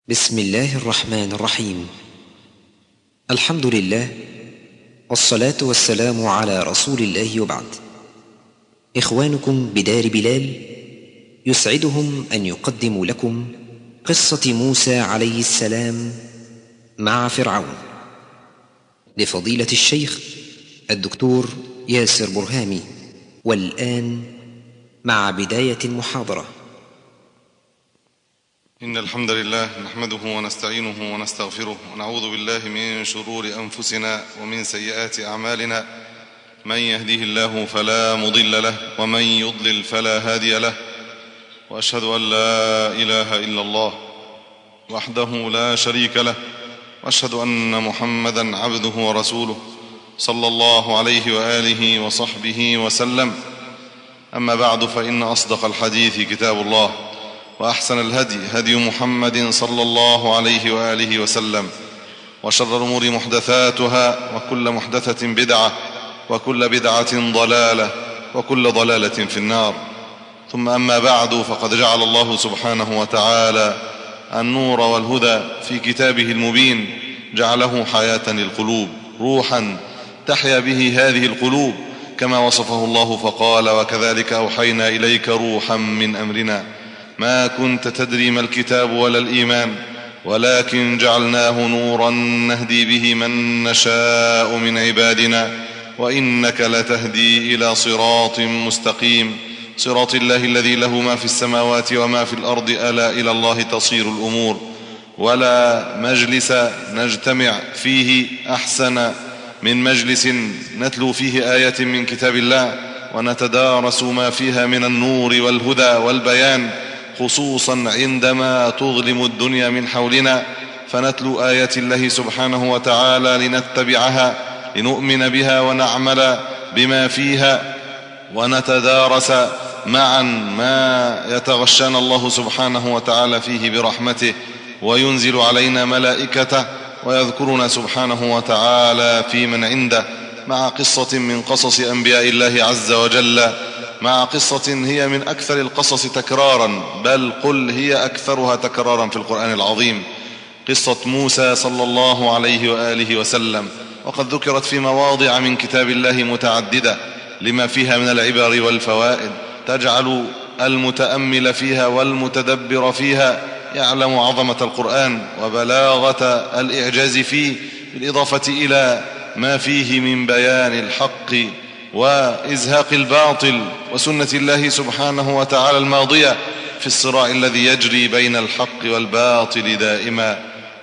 بسم الله الرحمن الرحيم. الحمد لله والصلاة والسلام على رسول الله وبعد. إخوانكم بدار بلال يسعدهم أن يقدموا لكم قصة موسى عليه السلام مع فرعون لفضيلة الشيخ الدكتور ياسر برهامي. والآن مع بداية المحاضرة. إن الحمد لله نحمده ونستعينه ونستغفره ونعوذ بالله من شرور أنفسنا ومن سيئات أعمالنا. من يهده الله فلا مضل له ومن يضلل فلا هادي له، وأشهد أن لا إله إلا الله وحده لا شريك له، وأشهد أن محمدا عبده ورسوله صلى الله عليه وآله وصحبه وسلم. أما بعد، فإن أصدق الحديث كتاب الله، وأحسن الهدي هدي محمد صلى الله عليه وآله وسلم، وشر الأمور محدثاتها، وكل محدثة بدعة، وكل بدعة ضلالة، وكل ضلالة في النار. ثم أما بعد، فقد جعل الله سبحانه وتعالى النور والهدى في كتابه المبين، جعله حياة للقلوب، روحا تحيا به هذه القلوب، كما وصفه الله فقال: وكذلك أوحينا إليك روحا من أمرنا ما كنت تدري ما الكتاب ولا الإيمان ولكن جعلناه نورا نهدي به من نشاء من عبادنا وإنك لتهدي إلى صراط مستقيم، صراط الله الذي له ما في السماوات وما في الأرض، ألا إلى الله تصير الأمور. ولا مجلس نجتمع فيه أحسن من مجلس نتلو فيه آية من كتاب الله ونتدارس ما فيها من النور والهدى والبيان، خصوصا عندما تظلم الدنيا من حولنا، فنتلو آيات الله سبحانه وتعالى لنتبعها، لنؤمن بها ونعمل بما فيها، ونتدارس معا ما يتغشانا الله سبحانه وتعالى فيه برحمته، وينزل علينا ملائكته ويذكرنا سبحانه وتعالى في من عنده، مع قصة من قصص أنبياء الله عز وجل، مع قصة هي من أكثر القصص تكرارا، بل قل هي أكثرها تكرارا في القرآن العظيم، قصة موسى صلى الله عليه وآله وسلم. وقد ذكرت في مواضع من كتاب الله متعددة لما فيها من العبر والفوائد، تجعل المتأمل فيها والمتدبر فيها يعلم عظمة القرآن وبلاغة الإعجاز فيه، بالإضافة إلى ما فيه من بيان الحق وإزهاق الباطل، وسنة الله سبحانه وتعالى الماضية في الصراع الذي يجري بين الحق والباطل دائما.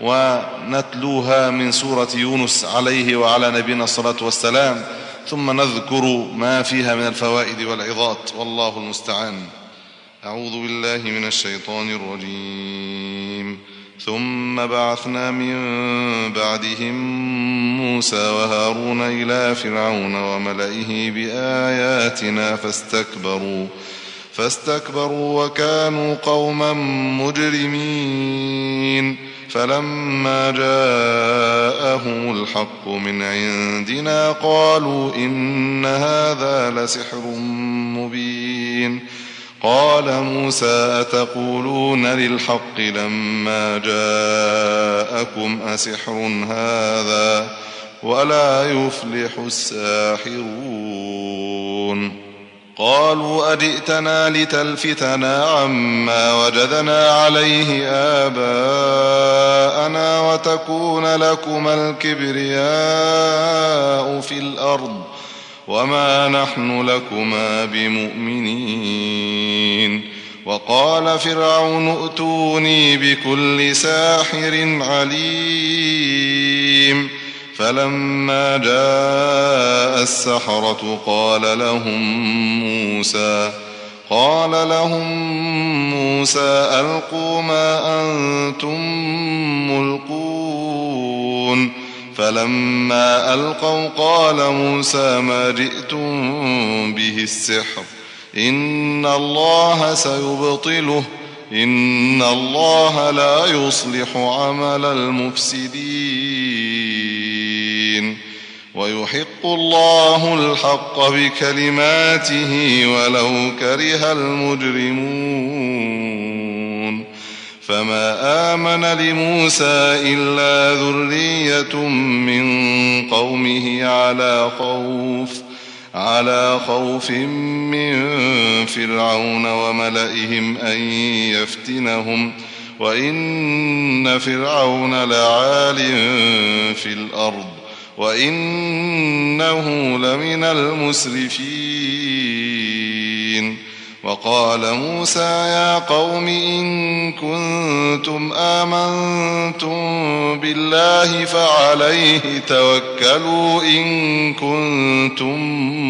ونتلوها من سورة يونس عليه وعلى نبينا الصلاة والسلام، ثم نذكر ما فيها من الفوائد والعظات، والله المستعان. أعوذ بالله من الشيطان الرجيم. ثم بعثنا من بعدهم موسى وهارون إلى فرعون وملئه بآياتنا فاستكبروا وكانوا قوما مجرمين. فلما جاءهم الحق من عندنا قالوا إن هذا لسحر مبين. قال موسى: أتقولون للحق لما جاءكم أسحر هذا ولا يفلح الساحرون. قالوا: أجئتنا لتلفتنا عما وجدنا عليه آباءنا وتكون لكما الكبرياء في الأرض وما نحن لكما بمؤمنين. وقال فرعون: ائتوني بكل ساحر عليم. فلما جاء السحرة قال لهم موسى ألقوا ما أنتم ملقون. فلما ألقوا قال موسى: ما جئتم به السحر، إن الله سيبطله، إن الله لا يصلح عمل المفسدين، ويحق الله الحق بكلماته ولو كره المجرمون. فما آمن لموسى إلا ذرية من قومه على خوف من فرعون وملئهم أن يفتنهم وإن فرعون لعال في الأرض وإنه لمن المسرفين. وقال موسى يا قوم إن كنتم آمنتم بالله فعليه توكلوا إن كنتم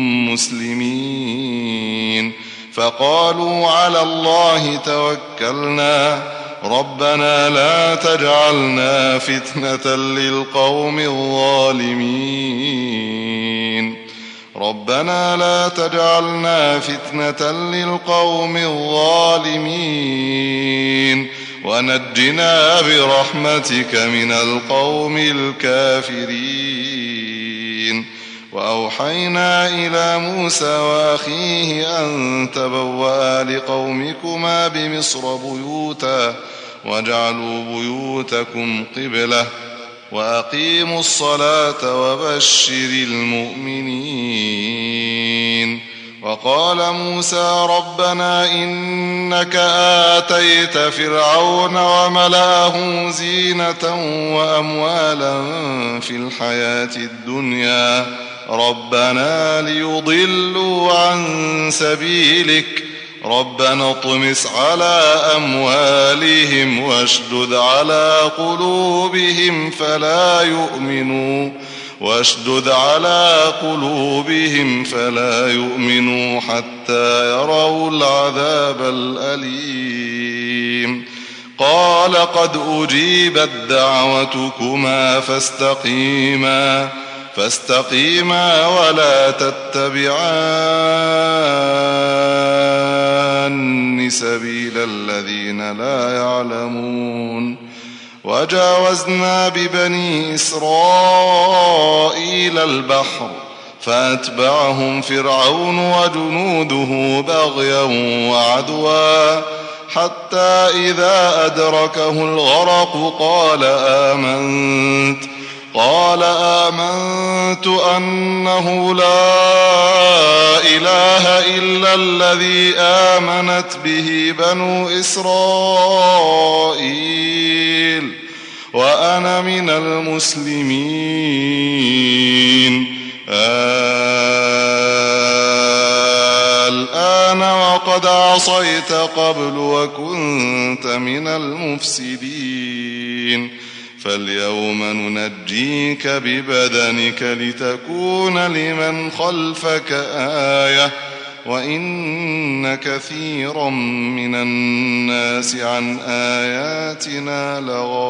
مسلمين. فقالوا على الله توكلنا ربنا لا تجعلنا فتنة للقوم الظالمين ربنا لا تجعلنا فتنة للقوم الظالمين ونجنا برحمتك من القوم الكافرين. وأوحينا إلى موسى وأخيه أن تبوأ لقومكما بمصر بيوتا واجعلوا بيوتكم قبلة وأقيموا الصلاة وبشر المؤمنين. وقال موسى ربنا إنك آتيت فرعون وملأه زينة وأموالا في الحياة الدنيا ربنا ليضلوا عن سبيلك ربنا اطمس على أموالهم واشدد على قلوبهم فلا يؤمنوا حتى يروا العذاب الأليم. قال قد أجيبت دعوتكما فاستقيما ولا تتبعان سبيل الذين لا يعلمون. وجاوزنا ببني إسرائيل البحر فأتبعهم فرعون وجنوده بغيا وعدوا حتى إذا أدركه الغرق قال آمنت أنه لا إله إلا الذي آمنت به بنو إسرائيل وأنا من المسلمين. الآن وقد عصيت قبل وكنت من المفسدين فاليوم ننجيك ببدنك لتكون لمن خلفك آية وإن كثيرا من الناس عن آياتنا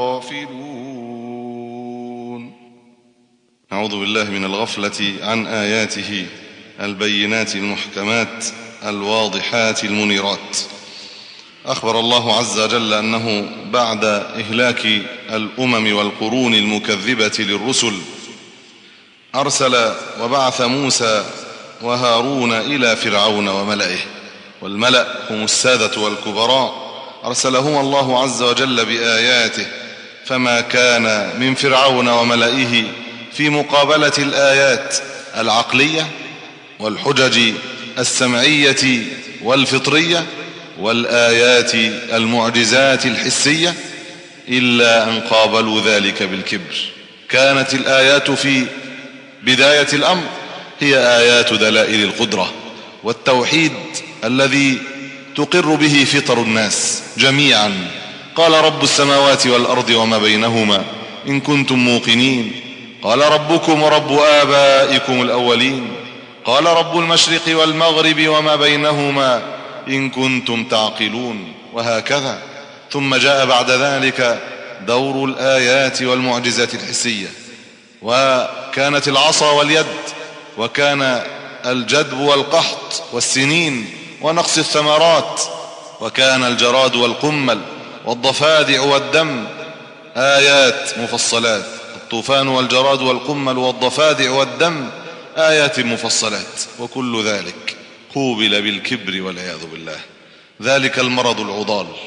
لغافلون. نعوذ بالله من الغفلة عن آياته البينات المحكمات الواضحات المنيرات. أخبر الله عز وجل أنه بعد إهلاك الأمم والقرون المكذبة للرسل أرسل وبعث موسى وهارون إلى فرعون وملئه، والملأ هم السادة والكبراء، أرسلهم الله عز وجل بآياته، فما كان من فرعون وملئه في مقابلة الآيات العقلية والحجج السمعية والفطرية والآيات المعجزات الحسية إلا أن قابلوا ذلك بالكبر. كانت الآيات في بداية الأمر هي آيات دلائل القدرة والتوحيد الذي تقر به فطر الناس جميعا. قال رب السماوات والأرض وما بينهما إن كنتم موقنين، قال ربكم ورب آبائكم الأولين، قال رب المشرق والمغرب وما بينهما إن كنتم تعقلون، وهكذا. ثم جاء بعد ذلك دور الآيات والمعجزات الحسية، وكانت العصا واليد، وكان الجدب والقحط والسنين ونقص الثمرات، وكان الجراد والقمل والضفادع والدم، آيات مفصلات. الطوفان والجراد والقمل والضفادع والدم آيات مفصلات، وكل ذلك قوبل بالكبر والعياذ بالله. ذلك المرض العضال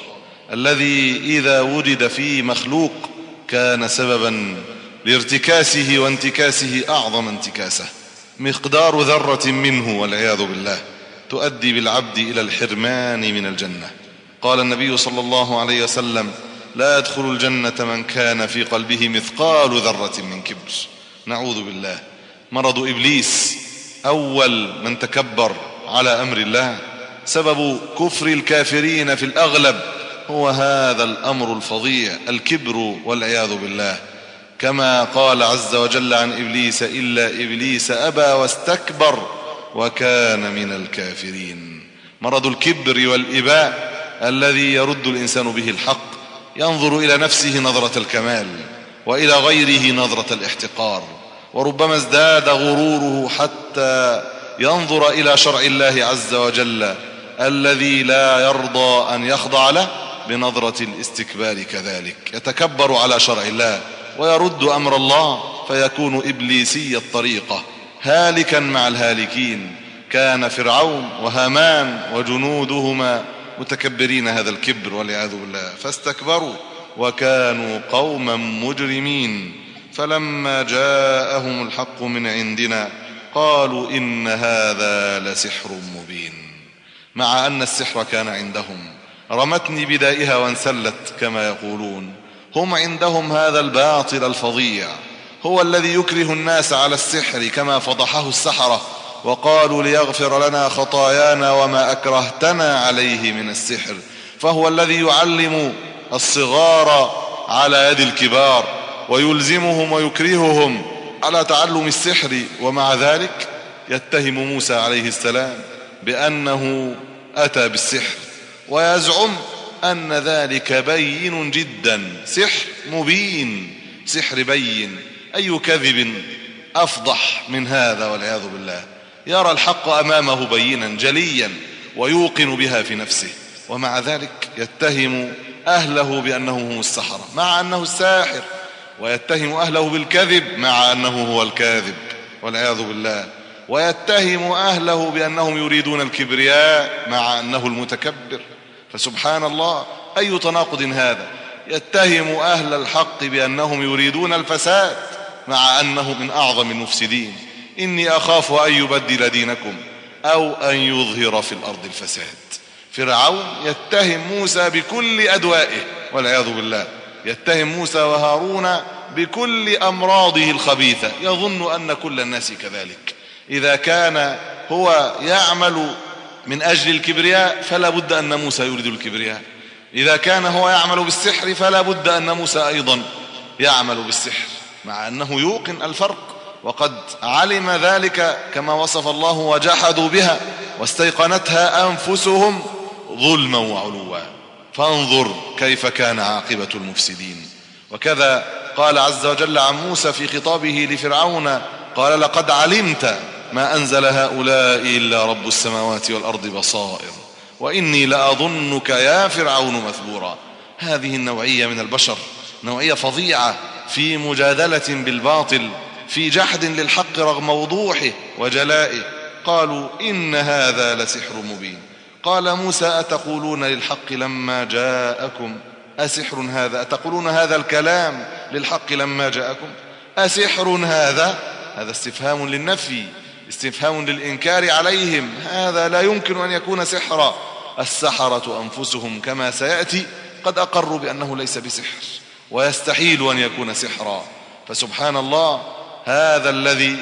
الذي إذا وجد فيه مخلوق كان سببا لارتكاسه وانتكاسه أعظم انتكاسه، مقدار ذرة منه والعياذ بالله تؤدي بالعبد إلى الحرمان من الجنة. قال النبي صلى الله عليه وسلم: لا يدخل الجنة من كان في قلبه مثقال ذرة من كبر. نعوذ بالله. مرض إبليس أول من تكبر على أمر الله، سبب كفر الكافرين في الأغلب هو هذا الأمر الفظيع، الكبر والعياذ بالله. كما قال عز وجل عن إبليس: إلا إبليس أبى واستكبر وكان من الكافرين. مرض الكبر والإباء الذي يرد الإنسان به الحق، ينظر إلى نفسه نظرة الكمال وإلى غيره نظرة الاحتقار، وربما ازداد غروره حتى ينظر إلى شرع الله عز وجل الذي لا يرضى أن يخضع له بنظرة الاستكبار كذلك، يتكبر على شرع الله ويرد أمر الله، فيكون إبليسي الطريقة هالكا مع الهالكين. كان فرعون وهامان وجنودهما متكبرين هذا الكبر والعياذ بالله، فاستكبروا وكانوا قوما مجرمين. فلما جاءهم الحق من عندنا قالوا إن هذا لسحر مبين. مع أن السحر كان عندهم، رمتني بدائها وانسلت كما يقولون. هم عندهم هذا الباطل الفظيع هو الذي يكره الناس على السحر، كما فضحه السحرة وقالوا: ليغفر لنا خطايانا وما أكرهتنا عليه من السحر. فهو الذي يعلم الصغار على يد الكبار ويلزمهم ويكرههم على تعلم السحر، ومع ذلك يتهم موسى عليه السلام بأنه أتى بالسحر، ويزعم أن ذلك بين جدا، سحر مبين، سحر بين. أي كذب أفضح من هذا والعياذ بالله. يرى الحق أمامه بينا جليا ويوقن بها في نفسه، ومع ذلك يتهم أهله بأنه هم السحرة مع أنه الساحر، ويتهم أهله بالكذب مع أنه هو الكاذب والعياذ بالله، ويتهم أهله بأنهم يريدون الكبرياء مع أنه المتكبر. فسبحان الله، أي تناقض هذا! يتهم أهل الحق بأنهم يريدون الفساد مع أنه من أعظم المفسدين. إني أخاف أن يبدل دينكم أو أن يظهر في الأرض الفساد. فرعون يتهم موسى بكل أدوائه والعياذ بالله، يتهم موسى وهارون بكل أمراضه الخبيثة، يظن أن كل الناس كذلك. إذا كان هو يعمل من أجل الكبرياء فلا بد أن موسى يريد الكبرياء، إذا كان هو يعمل بالسحر فلا بد أن موسى أيضا يعمل بالسحر، مع أنه يوقن الفرق وقد علم ذلك كما وصف الله: وجحدوا بها واستيقنتها أنفسهم ظلما وعلوا. فانظر كيف كان عاقبة المفسدين. وكذا قال عز وجل عن موسى في خطابه لفرعون: قال: لقد علمت ما أنزل هؤلاء إلا رب السماوات والأرض بصائر وإني لأظنك يا فرعون مثبورا. هذه النوعية من البشر نوعية فظيعة في مجادلة بالباطل، في جحد للحق رغم وضوحه وجلائه. قالوا: إن هذا لسحر مبين. قال موسى: أتقولون للحق لما جاءكم أسحر هذا؟ أتقولون هذا الكلام للحق لما جاءكم؟ أسحر هذا؟ هذا استفهام للنفي، استفهام للإنكار عليهم. هذا لا يمكن أن يكون سحرا. السحرة أنفسهم كما سيأتي قد أقروا بأنه ليس بسحر، ويستحيل أن يكون سحرا. فسبحان الله، هذا الذي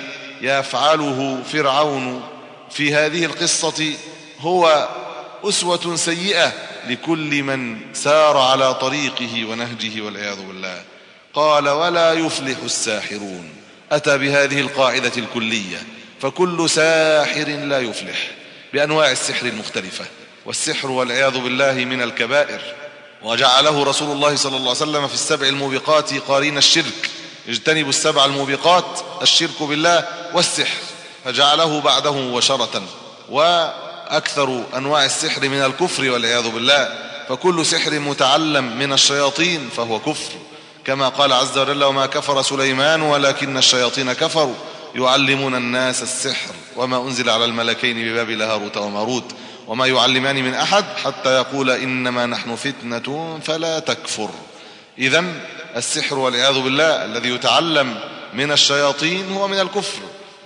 يفعله فرعون في هذه القصة هو أسوة سيئة لكل من سار على طريقه ونهجه والعياذ بالله. قال: ولا يفلح الساحرون. أتى بهذه القاعدة الكلية، فكل ساحر لا يفلح بأنواع السحر المختلفة. والسحر والعياذ بالله من الكبائر، وجعله رسول الله صلى الله عليه وسلم في السبع الموبقات قارين الشرك. اجتنبوا السبع الموبقات: الشرك بالله والسحر، فجعله بعده مباشرة. وأكثر أنواع السحر من الكفر والعياذ بالله، فكل سحر متعلم من الشياطين فهو كفر، كما قال عز وجل: وما كفر سليمان ولكن الشياطين كفروا يعلمون الناس السحر وما أنزل على الملكين ببابل هاروت وماروت وما يعلمان من أحد حتى يقول إنما نحن فتنة فلا تكفر. إذن السحر والعياذ بالله الذي يتعلم من الشياطين هو من الكفر،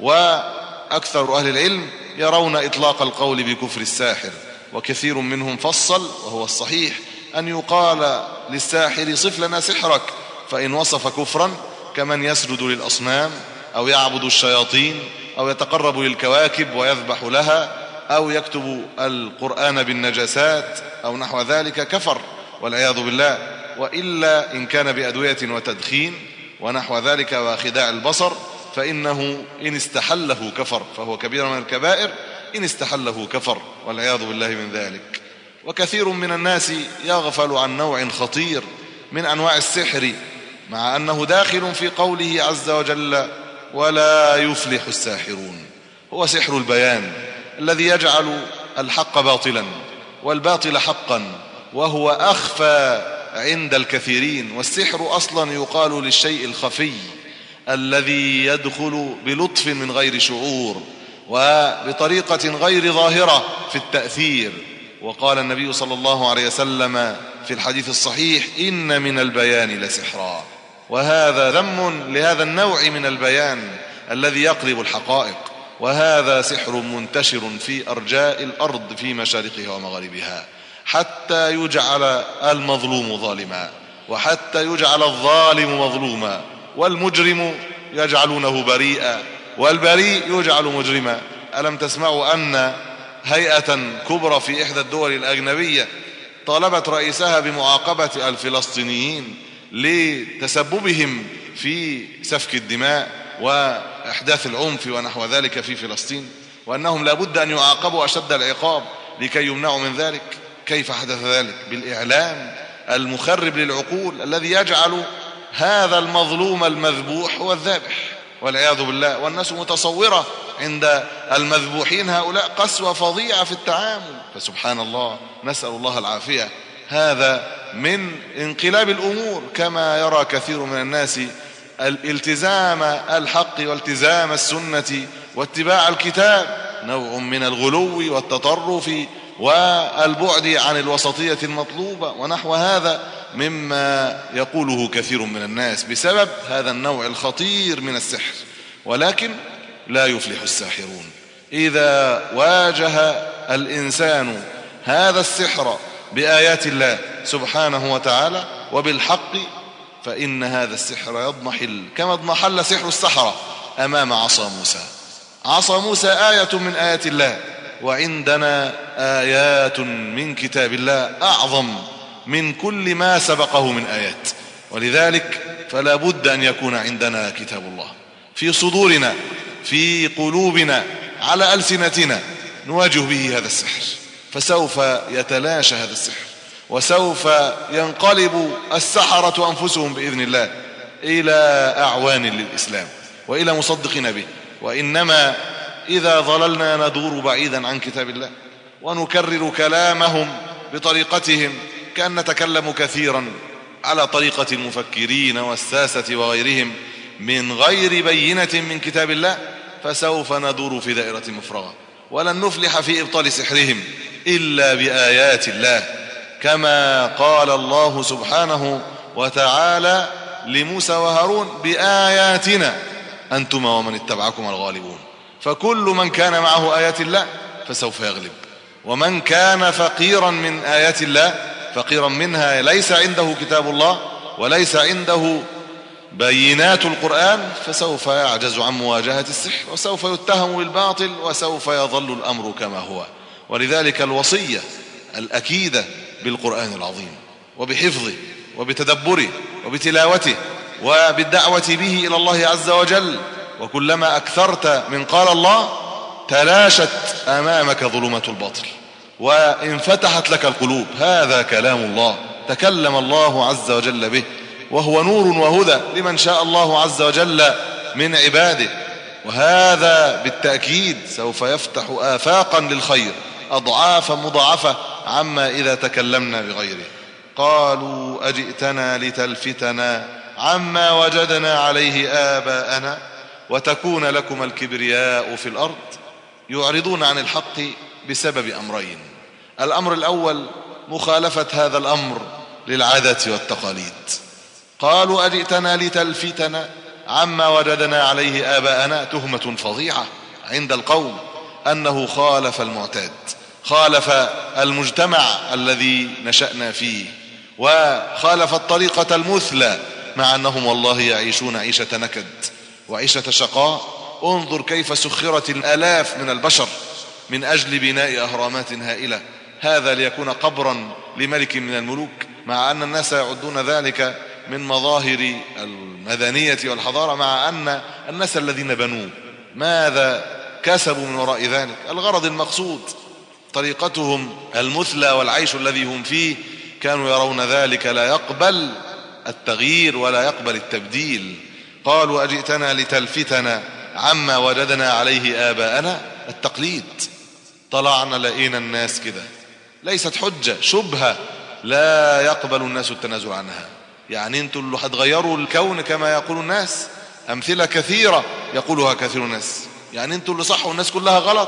وأكثر أهل العلم يرون إطلاق القول بكفر الساحر، وكثير منهم فصل وهو الصحيح أن يقال للساحر صف لنا سحرك، فإن وصف كفرا كمن يسجد للأصنام أو يعبد الشياطين أو يتقرب للكواكب ويذبح لها أو يكتب القرآن بالنجاسات أو نحو ذلك كفر والعياذ بالله. وإلا إن كان بأدوية وتدخين ونحو ذلك وخداع البصر فإنه إن استحله كفر، فهو كبير من الكبائر، إن استحله كفر والعياذ بالله من ذلك. وكثير من الناس يغفل عن نوع خطير من أنواع السحر، مع أنه داخل في قوله عز وجل ولا يفلح الساحرون، هو سحر البيان الذي يجعل الحق باطلا والباطل حقا، وهو أخفى عند الكثيرين. والسحر أصلا يقال للشيء الخفي الذي يدخل بلطف من غير شعور وبطريقة غير ظاهرة في التأثير. وقال النبي صلى الله عليه وسلم في الحديث الصحيح إن من البيان لسحرا، وهذا ذم لهذا النوع من البيان الذي يقلب الحقائق، وهذا سحر منتشر في أرجاء الأرض في مشارقها ومغاربها، حتى يجعل المظلوم ظالما، وحتى يجعل الظالم مظلوما، والمجرم يجعلونه بريئا، والبريء يجعل مجرما. ألم تسمعوا أن هيئة كبرى في إحدى الدول الأجنبية طالبت رئيسها بمعاقبة الفلسطينيين لتسببهم في سفك الدماء وإحداث العنف ونحو ذلك في فلسطين، وأنهم لابد أن يعاقبوا أشد العقاب لكي يمنعوا من ذلك؟ كيف حدث ذلك؟ بالإعلام المخرب للعقول الذي يجعل هذا المظلوم المذبوح هو الذابح والعياذ بالله. والناس متصورة عند المذبوحين هؤلاء قسوة فظيعة في التعامل، فسبحان الله، نسأل الله العافية. هذا من انقلاب الأمور، كما يرى كثير من الناس الالتزام الحق والتزام السنة واتباع الكتاب نوع من الغلو والتطرف والبعد عن الوسطية المطلوبة ونحو هذا مما يقوله كثير من الناس بسبب هذا النوع الخطير من السحر. ولكن لا يفلح الساحرون. إذا واجه الإنسان هذا السحر بآيات الله سبحانه وتعالى وبالحق فإن هذا السحر يضمحل كما اضمحل سحر السحرة أمام عصا موسى. عصا موسى آية من آيات الله، وعندنا آيات من كتاب الله أعظم من كل ما سبقه من آيات، ولذلك فلا بد أن يكون عندنا كتاب الله في صدورنا في قلوبنا على ألسنتنا نواجه به هذا السحر، فسوف يتلاشى هذا السحر، وسوف ينقلب السحرة أنفسهم بإذن الله إلى أعوان للإسلام وإلى مصدقين به. وإنما إذا ظللنا ندور بعيدا عن كتاب الله ونكرر كلامهم بطريقتهم كأن نتكلم كثيرا على طريقة المفكرين والساسة وغيرهم من غير بينة من كتاب الله، فسوف ندور في دائرة مفرغة ولن نفلح في إبطال سحرهم إلا بآيات الله، كما قال الله سبحانه وتعالى لموسى وهارون بآياتنا أنتما ومن اتبعكم الغالبون. فكل من كان معه آيات الله فسوف يغلب، ومن كان فقيرا من آيات الله فقيرا منها ليس عنده كتاب الله وليس عنده بينات القرآن فسوف يعجز عن مواجهة السحر وسوف يتهم بالباطل وسوف يظل الأمر كما هو. ولذلك الوصية الأكيدة بالقرآن العظيم وبحفظه وبتدبره وبتلاوته وبالدعوة به إلى الله عز وجل، وكلما أكثرت من قال الله تلاشت أمامك ظلمة الباطل وانفتحت لك القلوب. هذا كلام الله تكلم الله عز وجل به، وهو نور وهدى لمن شاء الله عز وجل من عباده، وهذا بالتأكيد سوف يفتح آفاقا للخير أضعافا مضاعفة عما إذا تكلمنا بغيره. قالوا أجئتنا لتلفتنا عما وجدنا عليه آباءنا وتكون لكم الكبرياء في الأرض. يعرضون عن الحق بسبب أمرين: الأمر الأول مخالفة هذا الأمر للعادة والتقاليد. قالوا أجئتنا لتلفتنا عما وجدنا عليه آباءنا، تهمة فظيعة عند القوم أنه خالف المعتاد، خالف المجتمع الذي نشأنا فيه، وخالف الطريقة المثلى، مع أنهم والله يعيشون عيشة نكد وعيشة شقاء. انظر كيف سخرت الآلاف من البشر من أجل بناء أهرامات هائلة، هذا ليكون قبرا لملك من الملوك، مع أن الناس يعدون ذلك من مظاهر المدنية والحضارة، مع أن الناس الذين بنوه ماذا كسبوا من وراء ذلك؟ الغرض المقصود، طريقتهم المثلى والعيش الذي هم فيه، كانوا يرون ذلك لا يقبل التغيير ولا يقبل التبديل. قالوا أجئتنا لتلفتنا عما وجدنا عليه آباءنا، التقليد. طلعنا لقينا الناس كده، ليست حجة، شبهة لا يقبل الناس التنازل عنها. يعني انتوا اللي هتغيروا الكون كما يقول الناس، أمثلة كثيرة يقولها كثير الناس، يعني انتوا اللي صح والناس كلها غلط.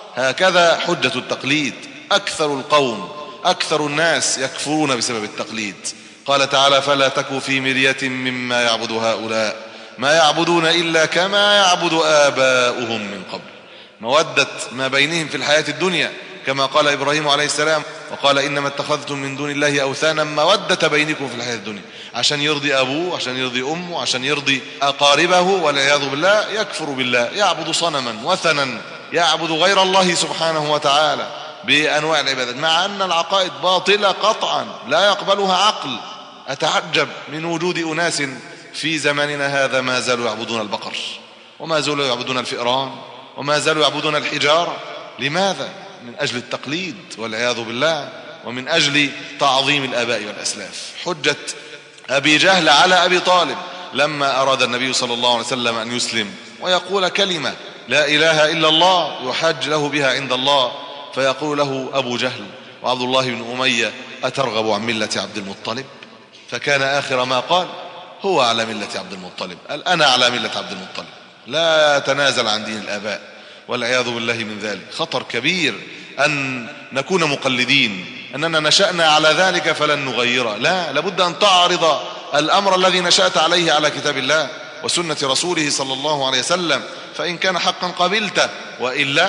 هكذا حجة التقليد. أكثر القوم، أكثر الناس يكفرون بسبب التقليد. قال تعالى: فلا تكوا في مرية مما يعبد هؤلاء ما يعبدون إلا كما يعبد آباؤهم من قبل. مودة ما بينهم في الحياة الدنيا، كما قال إبراهيم عليه السلام: وقال إنما اتخذتم من دون الله أوثانا مودة بينكم في الحياة الدنيا، عشان يرضي أبوه، عشان يرضي أمه، عشان يرضي أقاربه، والعياذ بالله يكفر بالله، يعبد صنما وثنا، يعبد غير الله سبحانه وتعالى بأنواع العبادات، مع أن العقائد باطلة قطعا لا يقبلها عقل. أتعجب من وجود أناس في زماننا هذا ما زالوا يعبدون البقر، وما زالوا يعبدون الفئران، وما زالوا يعبدون الحجارة. لماذا؟ من أجل التقليد والعياذ بالله، ومن أجل تعظيم الآباء والأسلاف. حجة أبي جهل على أبي طالب لما أراد النبي صلى الله عليه وسلم أن يسلم ويقول كلمة لا إله إلا الله يحج له بها عند الله، فيقول له أبو جهل وعبد الله بن أمية: أترغب عن ملة عبد المطلب؟ فكان آخر ما قال: هو على ملة عبد المطلب، قال: أنا على ملة عبد المطلب، لا تنازل عن دين الآباء، والعياذ بالله من ذلك. خطر كبير أن نكون مقلدين، أننا نشأنا على ذلك فلن نغيره. لا، لابد أن تعرض الأمر الذي نشأت عليه على كتاب الله وسنة رسوله صلى الله عليه وسلم، فإن كان حقا قبلته، وإلا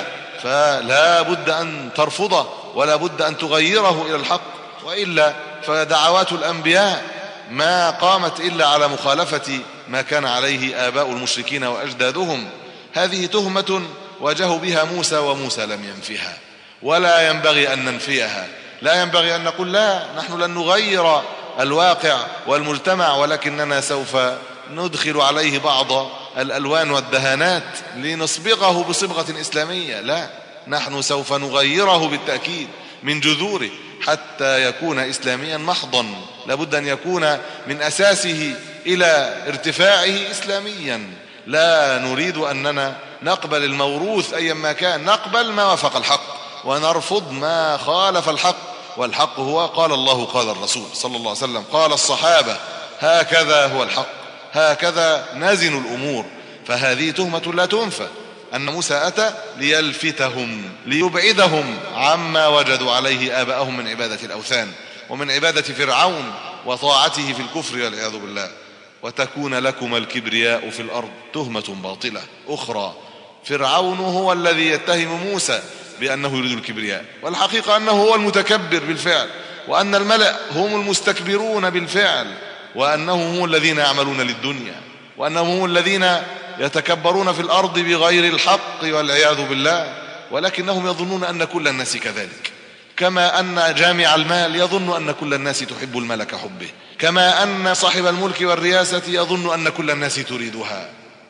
فلا بد أن ترفضه ولا بد أن تغيره إلى الحق، وإلا فدعوات الأنبياء ما قامت إلا على مخالفة ما كان عليه آباء المشركين وأجدادهم. هذه تهمة واجهوا بها موسى، وموسى لم ينفها، ولا ينبغي أن ننفيها. لا ينبغي أن نقول لا، نحن لن نغير الواقع والمجتمع، ولكننا سوف ندخل عليه بعض الألوان والدهانات لنصبغه بصبغة إسلامية. لا، نحن سوف نغيره بالتأكيد من جذوره حتى يكون إسلاميا محضا. لابد أن يكون من أساسه إلى ارتفاعه إسلاميا. لا نريد أننا نقبل الموروث أيما كان، نقبل ما وافق الحق ونرفض ما خالف الحق، والحق هو قال الله قال الرسول صلى الله عليه وسلم قال الصحابة، هكذا هو الحق، هكذا نزن الأمور. فهذه تهمة لا تنفى، أن موسى أتى ليلفتهم ليبعدهم عما وجدوا عليه آباءهم من عبادة الأوثان ومن عبادة فرعون وطاعته في الكفر والعياذ بالله. وتكون لكم الكبرياء في الأرض، تهمة باطلة أخرى. فرعون هو الذي يتهم موسى بأنه يريد الكبرياء، والحقيقة أنه هو المتكبر بالفعل، وأن الملأ هم المستكبرون بالفعل، وأنهم هم الذين يعملون للدنيا، وأنهم هم الذين يتكبرون في الأرض بغير الحق والعياذ بالله. ولكنهم يظنون أن كل الناس كذلك، كما أن جامع المال يظن أن كل الناس تحب المال كحبه، كما أن صاحب الملك والرياسة يظن أن كل الناس تريدها،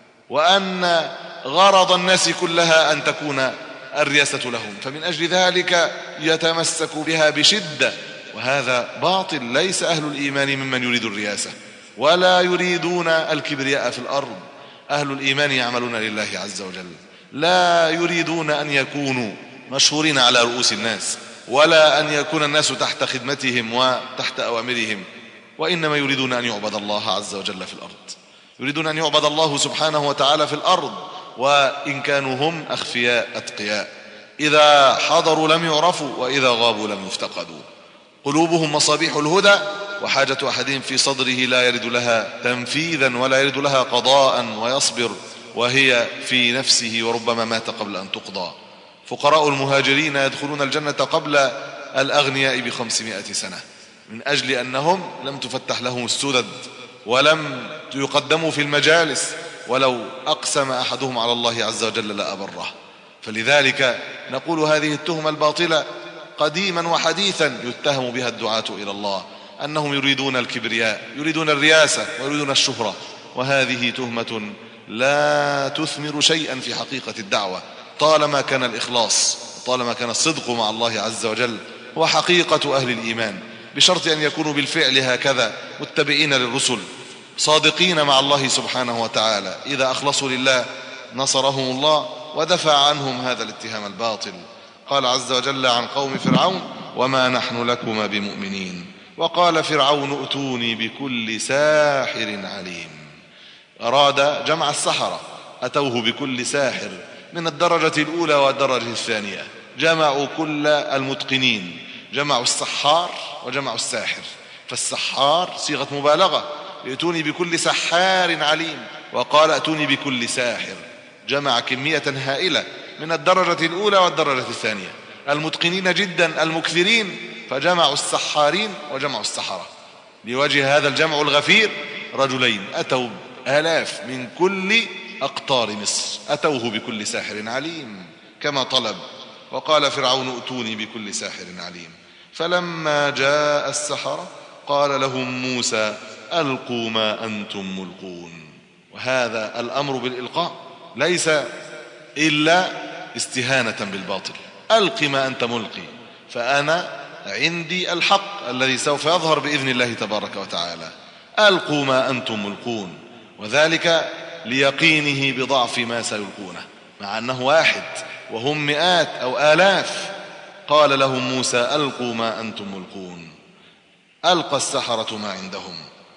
وأن غرض الناس كلها أن تكون الرياسة لهم، فمن أجل ذلك يتمسك بها بشدة. وهذا باطل. ليس أهل الإيمان ممن يريد الرياسة ولا يريدون الكبرياء في الأرض. أهل الإيمان يعملون لله عز وجل، لا يريدون أن يكونوا مشهورين على رؤوس الناس، ولا أن يكون الناس تحت خدمتهم وتحت أوامرهم، وإنما يريدون أن يعبد الله عز وجل في الأرض، يريدون أن يعبد الله سبحانه وتعالى في الأرض، وإن كانوا هم أخفياء أتقياء. إذا حضروا لم يعرفوا وإذا غابوا لم يفتقدوا. قلوبهم مصابيح الهدى، وحاجة أحدهم في صدره لا يرد لها تنفيذا ولا يرد لها قضاء ويصبر، وهي في نفسه وربما مات قبل أن تقضى. فقراء المهاجرين يدخلون الجنة قبل الأغنياء ب500 سنة، من أجل أنهم لم تفتح لهم السدد ولم يقدموا في المجالس، ولو أقسم أحدهم على الله عز وجل لأبره. فلذلك نقول هذه التهمة الباطلة قديما وحديثا يتهم بها الدعاة إلى الله، أنهم يريدون الكبرياء، يريدون الرياسة ويريدون الشهرة، وهذه تهمة لا تثمر شيئا في حقيقة الدعوة. طالما كان الإخلاص، طالما كان الصدق مع الله عز وجل هو حقيقة أهل الإيمان، بشرط أن يكونوا بالفعل هكذا متبعين للرسل صادقين مع الله سبحانه وتعالى. إذا أخلصوا لله نصرهم الله ودفع عنهم هذا الاتهام الباطل. قال عز وجل عن قوم فرعون: وما نحن لكما بمؤمنين. وقال فرعون: ائتوني بكل ساحر عليم. أراد جمع السحرة، أتوه بكل ساحر من الدرجة الأولى والدرجة الثانية، جمعوا كل المتقنين، جمعوا السحار وجمعوا الساحر. فالسحار صيغة مبالغة، ائتوني بكل سحار عليم، وقال ائتوني بكل ساحر، جمع كمية هائلة من الدرجة الأولى والدرجة الثانية، المتقنين جدا المكثرين، فجمعوا السحارين وجمعوا السحرة. لوجه هذا الجمع الغفير رجلين أتوا آلاف من كل أقطار مصر، أتوه بكل ساحر عليم كما طلب. وقال فرعون: ائتوني بكل ساحر عليم. فلما جاء السحرة قال لهم موسى: ألقوا ما أنتم ملقون. وهذا الأمر بالإلقاء ليس إلا استهانة بالباطل. ألق ما أنت ملقي، فأنا عندي الحق الذي سوف يظهر بإذن الله تبارك وتعالى. ألقوا ما أنتم ملقون، وذلك ليقينه بضعف ما سيلقونه، مع أنه واحد وهم مئات أو آلاف. قال لهم موسى: ألقوا ما أنتم ملقون. ألقى السحرة ما عندهم،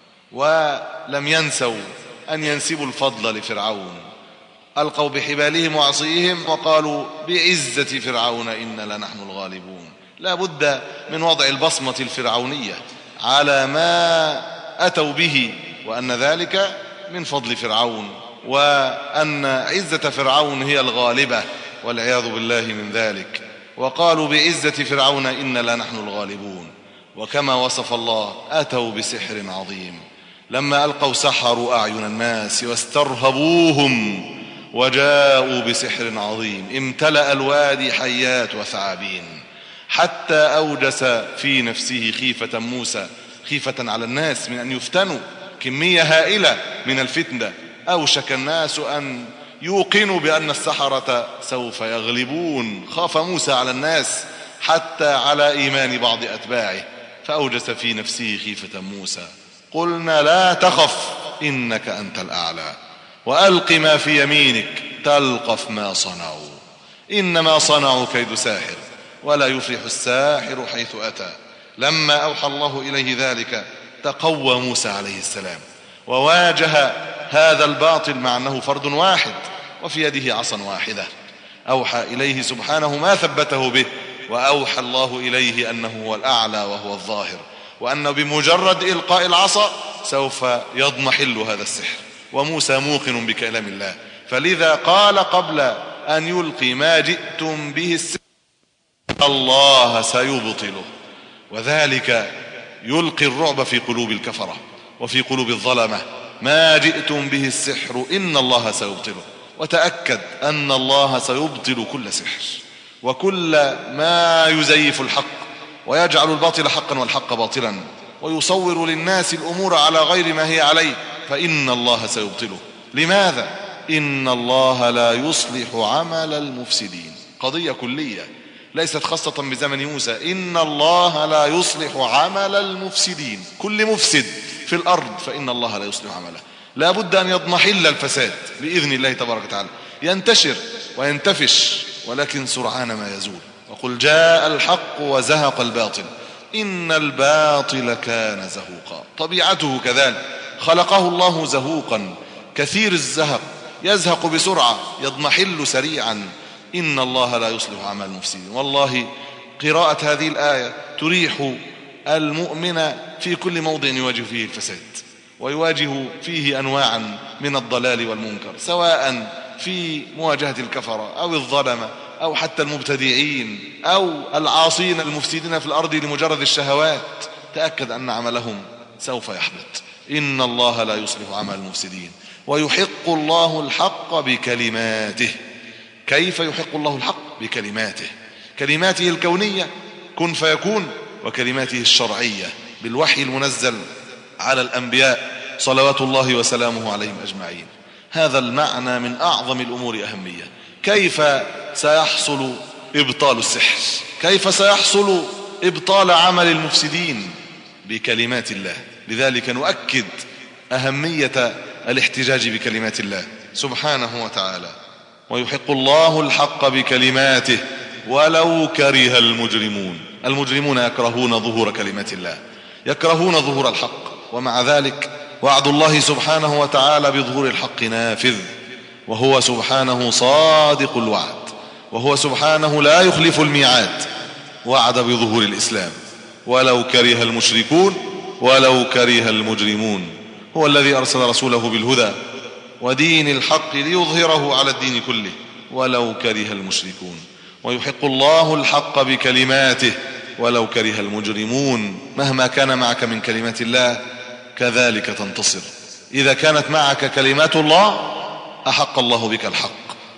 ولم ينسوا أن ينسبوا الفضل لفرعون. ألقوا بحبالهم وعصيهم وقالوا: بعزة فرعون إنا لنحن الغالبون. لا بد من وضع البصمة الفرعونية على ما أتوا به، وأن ذلك من فضل فرعون، وأن عزة فرعون هي الغالبة، والعياذ بالله من ذلك. وقالوا: بعزة فرعون إنا لنحن الغالبون. وكما وصف الله أتوا بسحر عظيم. لما ألقوا سحروا أعين الناس واسترهبوهم وجاءوا بسحر عظيم، امتلأ الوادي حيات وثعابين، حتى أوجس في نفسه خيفة موسى، خيفة على الناس من أن يفتنوا، كمية هائلة من الفتنة. أوشك الناس أن يوقنوا بأن السحرة سوف يغلبون. خاف موسى على الناس حتى على إيمان بعض أتباعه، فأوجس في نفسه خيفة موسى. قلنا: لا تخف إنك أنت الأعلى، وألق ما في يمينك تلقف ما صنعوا، إنما صنعوا كيد ساحر، ولا يفلح الساحر حيث أتى. لما أوحى الله إليه ذلك تقوى موسى عليه السلام وواجه هذا الباطل، مع أنه فرد واحد وفي يده عصا واحدة. أوحى إليه سبحانه ما ثبته به، وأوحى الله إليه أنه هو الأعلى وهو الظاهر، وأنه بمجرد إلقاء العصا سوف يضمحل هذا السحر. وموسى موقن بكلام الله، فلذا قال قبل أن يلقي: ما جئتم به السحر الله سيبطله. وذلك يلقي الرعب في قلوب الكفرة وفي قلوب الظلمة. ما جئتم به السحر إن الله سيبطله. وتأكد أن الله سيبطل كل سحر وكل ما يزيف الحق ويجعل الباطل حقا والحق باطلا ويصور للناس الأمور على غير ما هي عليه، فإن الله سيبطله. لماذا؟ إن الله لا يصلح عمل المفسدين. قضية كلية ليست خاصة بزمن موسى. إن الله لا يصلح عمل المفسدين. كل مفسد في الأرض فإن الله لا يصلح عمله. لا بد أن يضمحل الفساد بإذن الله تبارك وتعالى، ينتشر وينتفش، ولكن سرعان ما يزول. وقل جاء الحق وزهق الباطل إن الباطل كان زهوقا. طبيعته كذلك، خلقه الله زهوقا كثير الزهق، يزهق بسرعة، يضمحل سريعا، إن الله لا يصلح أعمال المفسدين. والله قراءة هذه الآية تريح المؤمن في كل موضع يواجه فيه الفساد ويواجه فيه أنواعا من الضلال والمنكر، سواء في مواجهة الكفرة أو الظلمة أو حتى المبتدعين أو العاصين المفسدين في الأرض لمجرد الشهوات. تأكد أن عملهم سوف يحبط. إن الله لا يصلح أعمال المفسدين ويحق الله الحق بكلماته. كيف يحق الله الحق؟ بكلماته، كلماته الكونية كن فيكون، وكلماته الشرعية بالوحي المنزل على الأنبياء صلوات الله وسلامه عليهم أجمعين. هذا المعنى من أعظم الأمور أهمية. كيف سيحصل إبطال السحر؟ كيف سيحصل إبطال عمل المفسدين؟ بكلمات الله. لذلك نؤكد أهمية الاحتجاج بكلمات الله سبحانه وتعالى. ويحق الله الحق بكلماته ولو كره المجرمون. المجرمون يكرهون ظهور كلمات الله، يكرهون ظهور الحق، ومع ذلك وعد الله سبحانه وتعالى بظهور الحق نافذ، وهو سبحانه صادق الوعد، وهو سبحانه لا يخلف الميعاد. وعد بظهور الإسلام ولو كره المشركون ولو كره المجرمون. هو الذي أرسل رسوله بالهدى ودين الحق ليظهره على الدين كله ولو كره المشركون. ويحق الله الحق بكلماته ولو كره المجرمون. مهما كان معك من كلمات الله كذلك تنتصر. إذا كانت معك كلمات الله أحق الله بك الحق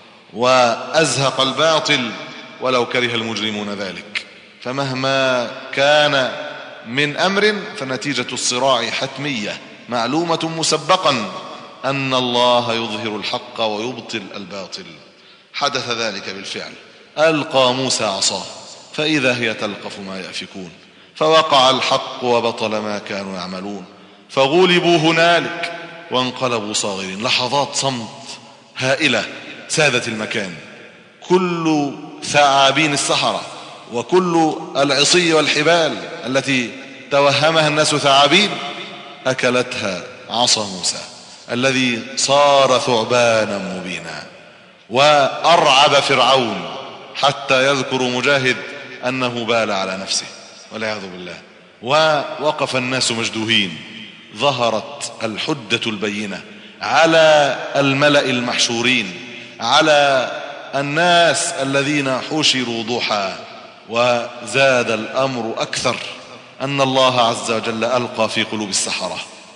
وأزهق الباطل ولو كره المجرمون ذلك. فمهما كان من أمر فنتيجة الصراع حتمية معلومة مسبقا أن الله يظهر الحق ويبطل الباطل. حدث ذلك بالفعل. ألقى موسى عصاه فإذا هي تلقف ما يأفكون، فوقع الحق وبطل ما كانوا يعملون، فغلبوا هنالك وانقلبوا صاغرين. لحظات صمت هائلة سادت المكان. كل ثعابين السحرة وكل العصي والحبال التي توهمها الناس ثعابين أكلتها عصا موسى الذي صار ثعبانا مبينا. وأرعب فرعون حتى يذكر مجاهد أنه بال على نفسه والعياذ بالله. ووقف الناس مجدوهين. ظهرت الحجة البينة على الملأ المحشورين، على الناس الذين حشروا ضحى. وزاد الأمر أكثر أن الله عز وجل ألقى في قلوب السحرة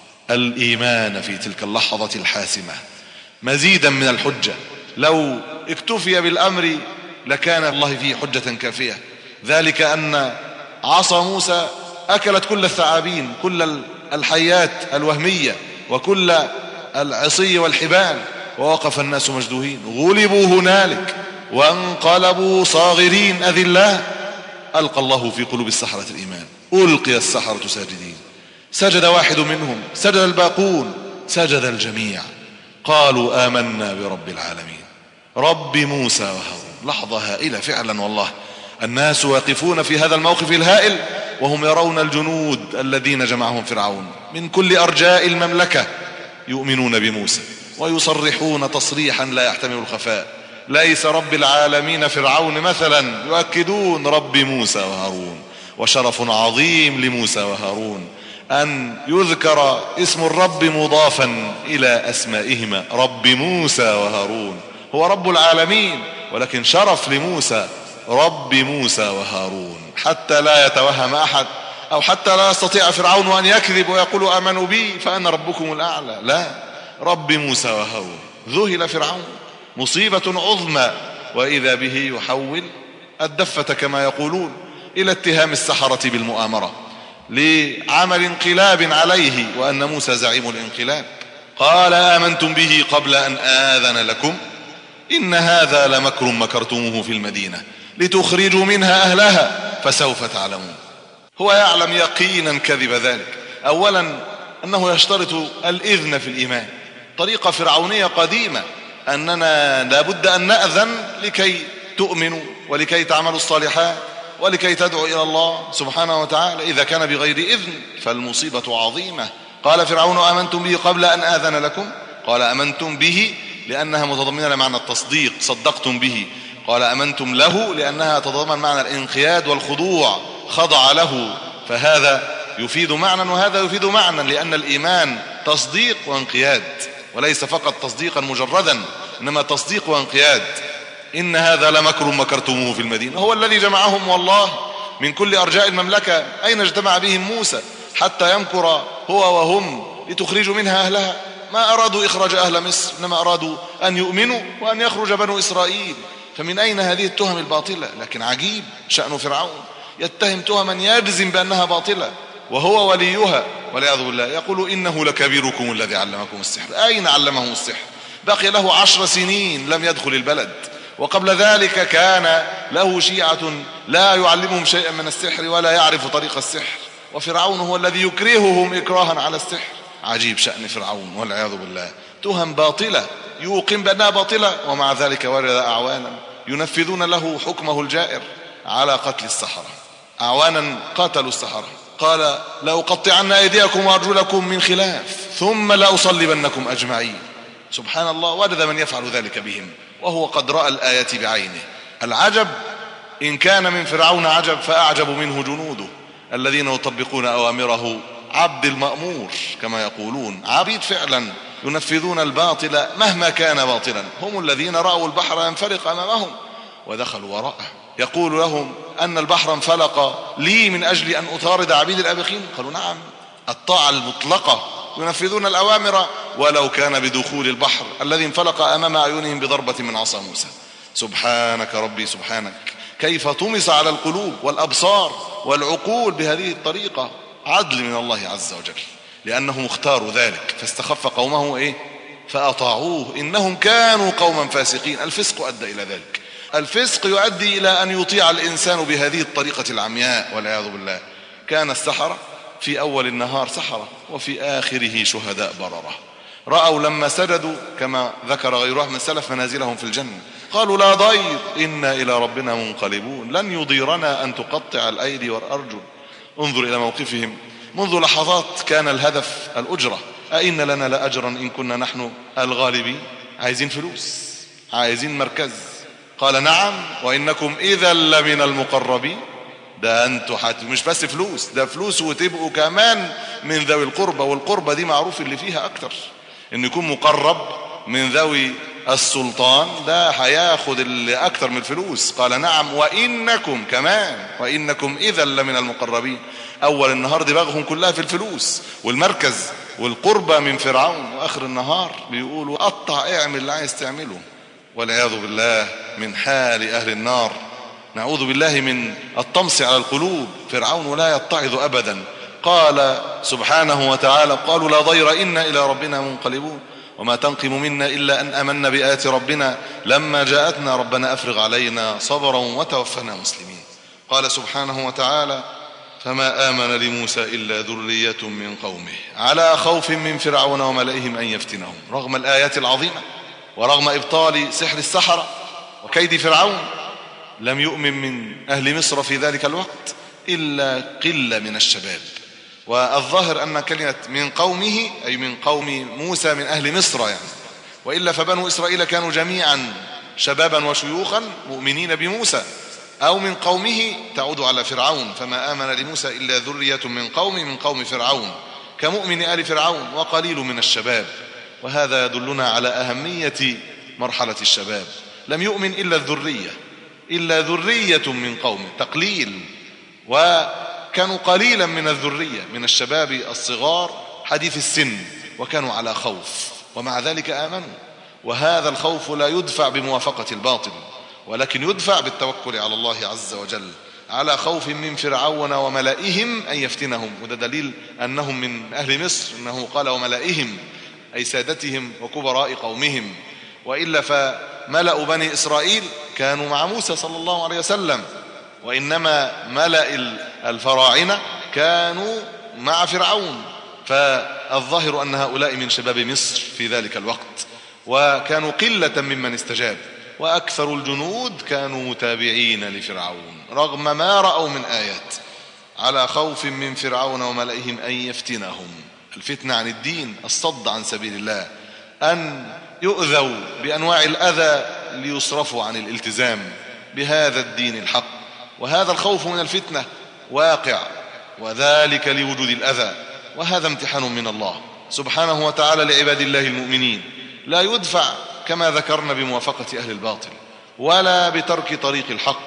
الإيمان في تلك اللحظة الحاسمة مزيدا من الحجة. لو اكتفي بالأمر لكان الله فيه حجة كافية. ذلك أن عصا موسى أكلت كل الثعابين، كل الحيات الوهمية وكل العصي والحبال، ووقف الناس مجدوهين. غلبوا هنالك وانقلبوا صاغرين أذلاء. ألقى الله في قلوب السحرة الإيمان. ألقي السحرة ساجدين. سجد واحد منهم، سجد الباقون، سجد الجميع. قالوا آمنا برب العالمين رب موسى وهارون. لحظة هائلة فعلا والله. الناس واقفون في هذا الموقف الهائل وهم يرون الجنود الذين جمعهم فرعون من كل أرجاء المملكة يؤمنون بموسى ويصرحون تصريحا لا يحتمل الخفاء: ليس رب العالمين فرعون مثلا. يؤكدون رب موسى وهارون. وشرف عظيم لموسى وهارون أن يذكر اسم الرب مضافا إلى أسمائهما. رب موسى وهارون هو رب العالمين، ولكن شرف لموسى رب موسى وهارون، حتى لا يتوهم أحد أو حتى لا يستطيع فرعون أن يكذب ويقول آمنوا بي فأنا ربكم الأعلى. لا، رب موسى وهارون. ذهل فرعون، مصيبة عظمى، وإذا به يحول الدفة كما يقولون إلى اتهام السحرة بالمؤامرة لعمل انقلاب عليه، وأن موسى زعيم الانقلاب. قال آمنتم به قبل أن آذن لكم إن هذا لمكر مكرتموه في المدينة لتخرجوا منها أهلها فسوف تعلمون. هو يعلم يقينا كذب ذلك. أولا أنه يشترط الإذن في الإيمان، طريقة فرعونية قديمة، أننا لابد أن نأذن لكي تؤمنوا ولكي تعملوا الصالحات ولكي تدعوا إلى الله سبحانه وتعالى. إذا كان بغير إذن فالمصيبة عظيمة. قال فرعون آمنتم به قبل أن آذن لكم. قال آمنتم به لأنها متضمنة لمعنى التصديق، صدقتم به. قال آمنتم له لأنها تتضمن معنى الانقياد والخضوع، خضع له، فهذا يفيد معنى وهذا يفيد معنى، لأن الإيمان تصديق وانقياد، وليس فقط تصديقا مجردا، إنما تصديق وانقياد. إن هذا لمكر مكرتموه في المدينة، هو الذي جمعهم والله من كل أرجاء المملكة. أين اجتمع بهم موسى حتى يمكر هو وهم لتخرجوا منها أهلها؟ ما أرادوا إخراج أهل مصر، إنما أرادوا أن يؤمنوا وأن يخرج بنو إسرائيل. فمن أين هذه التهم الباطلة؟ لكن عجيب شأن فرعون، يتهم تهما يجزم بأنها باطلة وهو وليها والعياذ بالله. يقول إنه لكبيركم الذي علمكم السحر. أين علمه السحر؟ بقي له 10 سنين لم يدخل البلد، وقبل ذلك كان له شيعة لا يعلمهم شيئا من السحر ولا يعرف طريق السحر، وفرعون هو الذي يكرههم إكراها على السحر. عجيب شأن فرعون والعياذ بالله، تهم باطلة يوقن بأنها باطلة، ومع ذلك ورد أعوانا ينفذون له حكمه الجائر على قتل السحرة. أعوانا قاتلوا السحرة، قال لأقطعن أيديكم وأرجلكم من خلاف ثم لأصلبنكم أجمعين. سبحان الله، ورد من يفعل ذلك بهم وهو قد رأى الآية بعينه. العجب إن كان من فرعون عجب فأعجب منه جنوده الذين يطبقون أوامره عبد المأمور كما يقولون، عبيد فعلا ينفذون الباطل مهما كان باطلا. هم الذين رأوا البحر ينفلق أمامهم ودخلوا وراءه، يقول لهم أن البحر انفلق لي من أجل أن أطارد عبيد الآبقين. قالوا نعم، الطاعة المطلقة، ينفذون الأوامر ولو كان بدخول البحر الذي انفلق أمام أعينهم بضربة من عصا موسى. سبحانك ربي سبحانك، كيف طمس على القلوب والأبصار والعقول بهذه الطريقة. عدل من الله عز وجل، لأنهم اختاروا ذلك فاستخف قومه فأطاعوه إنهم كانوا قوما فاسقين. الفسق أدى إلى ذلك، الفسق يؤدي إلى أن يطيع الإنسان بهذه الطريقة العمياء والعياذ بالله. كان السحرة في أول النهار سحرة وفي آخره شهداء بررة. رأوا لما سجدوا كما ذكر غيره من سلف منازلهم في الجنة، قالوا لا ضير إنا إلى ربنا منقلبون لن يضيرنا أن تقطع الأيدي والأرجل. انظر إلى موقفهم منذ لحظات كان الهدف الأجرة. أئن لنا لأجرا إن كنا نحن الغالبين. عايزين فلوس، عايزين مركز. قال نعم وإنكم إذا لمن المقربين. ده أنتوا مش بس فلوس، ده فلوس وتبقوا كمان من ذوي القربة، والقربة دي معروف اللي فيها أكتر إن يكون مقرب من ذوي السلطان، ده هياخد اللي أكتر من الفلوس. قال نعم وإنكم كمان وإنكم إذا لمن المقربين. أول النهار دماغهم كلها في الفلوس والمركز والقربة من فرعون، وآخر النهار بيقولوا قطع اعمل اللي عايز تعمله. والعياذ بالله من حال أهل النار، نعوذ بالله من الطمس على القلوب. فرعون لا يتعظ أبدا. قال سبحانه وتعالى قالوا لا ضير إنا إلى ربنا منقلبون وما تنقم منا إلا أن آمنا بآيات ربنا لما جاءتنا ربنا أفرغ علينا صبرا وتوفنا مسلمين. قال سبحانه وتعالى فما آمن لموسى إلا ذرية من قومه على خوف من فرعون وملئهم أن يفتنهم. رغم الآيات العظيمة ورغم إبطال سحر السحرة وكيد فرعون لم يؤمن من أهل مصر في ذلك الوقت إلا قلة من الشباب. والظاهر أن كلمة من قومه أي من قوم موسى من أهل مصر يعني، وإلا فبنو إسرائيل كانوا جميعا شبابا وشيوخا مؤمنين بموسى، أو من قومه تعود على فرعون. فما آمن لموسى إلا ذرية من قوم فرعون كمؤمن آل فرعون وقليل من الشباب. وهذا يدلنا على أهمية مرحلة الشباب. لم يؤمن إلا ذرية من قوم، تقليل، وكانوا قليلا من الذرية من الشباب الصغار حديث السن، وكانوا على خوف ومع ذلك آمنوا. وهذا الخوف لا يدفع بموافقة الباطل ولكن يدفع بالتوكل على الله عز وجل، على خوف من فرعون وملئهم أن يفتنهم. وده دليل أنهم من أهل مصر، أنه قال وملئهم أي سادتهم وكبراء قومهم، وإلا فملأ بني إسرائيل كانوا مع موسى صلى الله عليه وسلم، وإنما ملأ الفراعنة كانوا مع فرعون. فالظاهر أن هؤلاء من شباب مصر في ذلك الوقت، وكانوا قلة ممن استجاب، وأكثر الجنود كانوا متابعين لفرعون رغم ما رأوا من آيات، على خوف من فرعون وملئهم أن يفتنهم. الفتنة عن الدين، الصد عن سبيل الله، أن يؤذوا بأنواع الأذى ليصرفوا عن الالتزام بهذا الدين الحق. وهذا الخوف من الفتنة واقع، وذلك لوجود الأذى، وهذا امتحان من الله سبحانه وتعالى لعباد الله المؤمنين، لا يدفع كما ذكرنا بموافقة أهل الباطل، ولا بترك طريق الحق،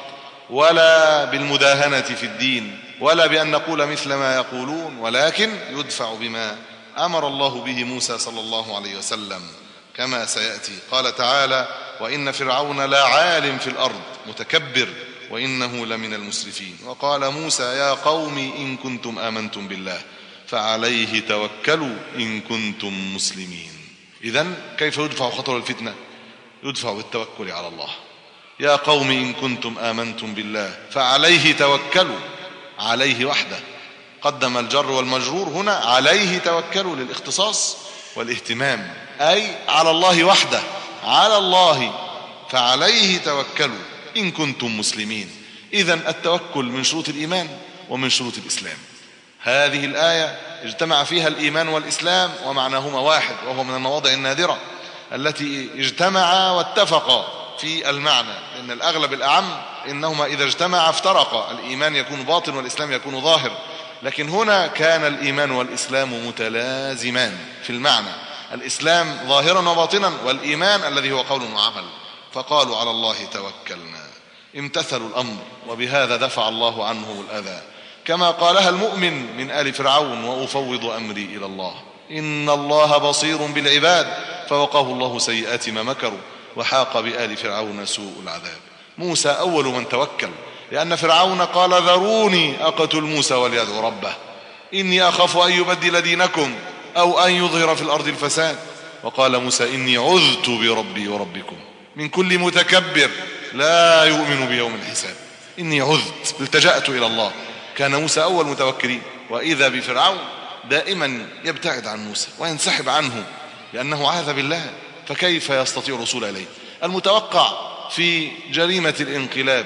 ولا بالمداهنة في الدين، ولا بأن نقول مثل ما يقولون، ولكن يدفع بما أمر الله به موسى صلى الله عليه وسلم كما سيأتي. قال تعالى: وإن فرعون لعال في الأرض متكبر وإنه لمن المسرفين. وقال موسى: يا قوم إن كنتم آمنتم بالله فعليه توكلوا إن كنتم مسلمين. إذن كيف يدفع خطر الفتنة؟ يدفع بالتوكل على الله. يا قوم إن كنتم آمنتم بالله فعليه توكلوا، عليه وحده، قدم الجر والمجرور هنا، عليه توكلوا للاختصاص والاهتمام، أي على الله وحده، على الله فعليه توكلوا إن كنتم مسلمين. إذن التوكل من شروط الإيمان ومن شروط الإسلام. هذه الآية اجتمع فيها الإيمان والإسلام ومعناهما واحد، وهو من المواضع النادرة التي اجتمعا واتفقا في المعنى، لأن الأغلب الأعم إنهما إذا اجتمعا افترقا، الإيمان يكون باطن والإسلام يكون ظاهر، لكن هنا كان الإيمان والإسلام متلازمان في المعنى، الإسلام ظاهرا وباطنا، والإيمان الذي هو قول وعمل. فقالوا على الله توكلنا، امتثلوا الأمر، وبهذا دفع الله عنه الأذى، كما قالها المؤمن من آل فرعون: وأفوض أمري إلى الله إن الله بصير بالعباد. فوقاه الله سيئات ما مكروا وحاق بآل فرعون سوء العذاب. موسى أول من توكل، لأن فرعون قال: ذروني أقتل موسى وليدعو ربه إني أخاف أن يبدل دينكم أو أن يظهر في الأرض الفساد. وقال موسى: إني عذت بربي وربكم من كل متكبر لا يؤمن بيوم الحساب. إني عذت، التجأت إلى الله. كان موسى أول متوكلين. وإذا بفرعون دائما يبتعد عن موسى وينسحب عنه لأنه عاذ بالله، فكيف يستطيع الوصول إليه؟ المتوقع في جريمة الانقلاب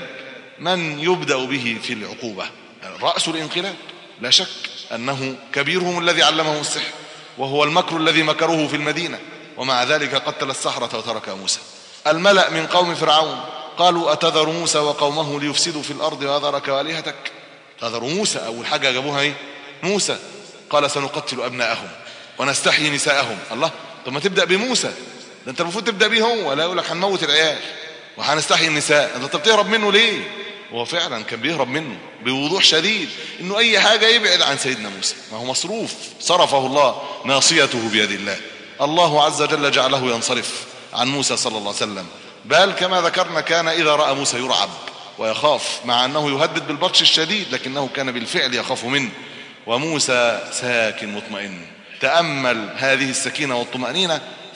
من يبدأ به في العقوبة؟ رأس الانقلاب لا شك أنه كبيرهم الذي علمهم السحر، وهو المكر الذي مكروه في المدينة، ومع ذلك قتل السحرة وترك موسى. الملأ من قوم فرعون قالوا: أتذر موسى وقومه ليفسدوا في الأرض ويذرك وآلهتك؟ تذر موسى، أول حاجة جابوها إيه؟ موسى. قال: سنقتل أبناءهم ونستحيي نساءهم. الله، طب ما تبدأ بموسى، ده أنت المفروض تبدأ به هو، ولا يقول لك هنموت العيال وهنستحيي النساء. أنت بتهرب منه ليه؟ وهو فعلا كان بيهرب منه بوضوح شديد، إنه أي حاجة يبعد عن سيدنا موسى، ما هو مصروف، صرفه الله، ناصيته بيد الله. الله عز وجل جعله ينصرف عن موسى صلى الله عليه وسلم، بل كما ذكرنا كان إذا رأى موسى يرعب ويخاف، مع أنه يهدد بالبطش الشديد، لكنه كان بالفعل يخاف منه. وموسى ساكن مطمئن. تأمل هذه السكينة والطمأنينة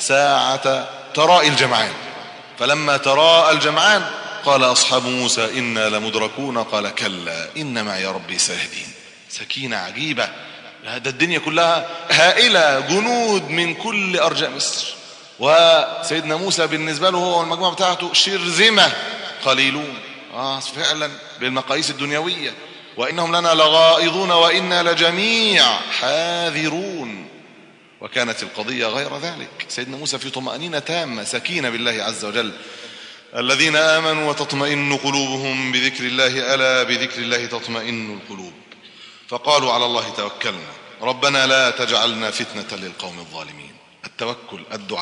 ساعة تراءي الجمعان، فلما تراءى الجمعان قال أصحاب موسى إنا لمدركون، قال كلا إن معي ربي سيهدين. سكينة عجيبة، هذا الدنيا كلها هائلة، جنود من كل أرجاء مصر، وسيدنا موسى بالنسبة له هو والمجموعة بتاعته شرذمة قليلون، فعلا بالمقاييس الدنيوية. وإنهم لنا لغائظون وإنا لجميع حاذرون. وكانت القضية غير ذلك. سيدنا موسى في طمأنينة تامة، سكينة بالله عز وجل. الذين آمنوا وتطمئن قلوبهم بذكر الله، ألا بذكر الله تطمئن القلوب. فقالوا على الله توكلنا ربنا لا تجعلنا فتنة للقوم الظالمين. التوكل،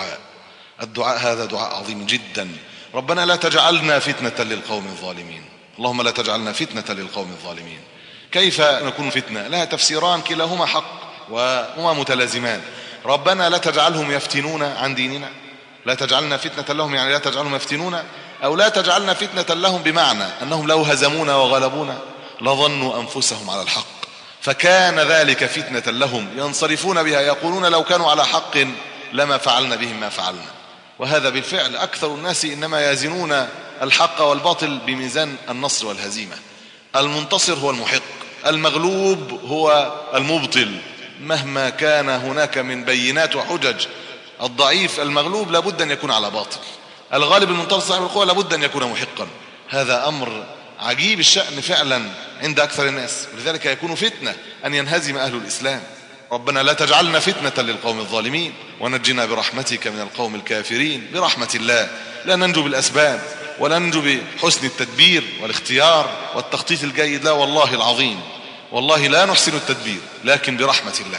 الدعاء هذا دعاء عظيم جدا. ربنا لا تجعلنا فتنة للقوم الظالمين، اللهم لا تجعلنا فتنة للقوم الظالمين. كيف نكون فتنة؟ لها تفسيران كلاهما حق وهما متلازمان. ربنا لا تجعلهم يفتنون عن ديننا، لا تجعلنا فتنة لهم، يعني لا تجعلهم يفتنون، أو لا تجعلنا فتنة لهم بمعنى أنهم لو هزمونا وغلبونا لظنوا أنفسهم على الحق، فكان ذلك فتنة لهم ينصرفون بها، يقولون لو كانوا على حق لما فعلنا بهم ما فعلنا. وهذا بالفعل أكثر الناس إنما يزنون الحق والباطل بميزان النصر والهزيمة. المنتصر هو المحق، المغلوب هو المبطل، مهما كان هناك من بينات وحجج. الضعيف المغلوب لابد أن يكون على باطل، الغالب المنتصر صاحب القوة لابد أن يكون محقا. هذا أمر عجيب الشأن فعلا عند أكثر الناس، ولذلك يكون فتنة أن ينهزم أهل الإسلام. ربنا لا تجعلنا فتنة للقوم الظالمين ونجنا برحمتك من القوم الكافرين. برحمة الله لا ننجو بالأسباب ولا ننجو بحسن التدبير والاختيار والتخطيط الجيد، لا والله العظيم، والله لا نحسن التدبير، لكن برحمة الله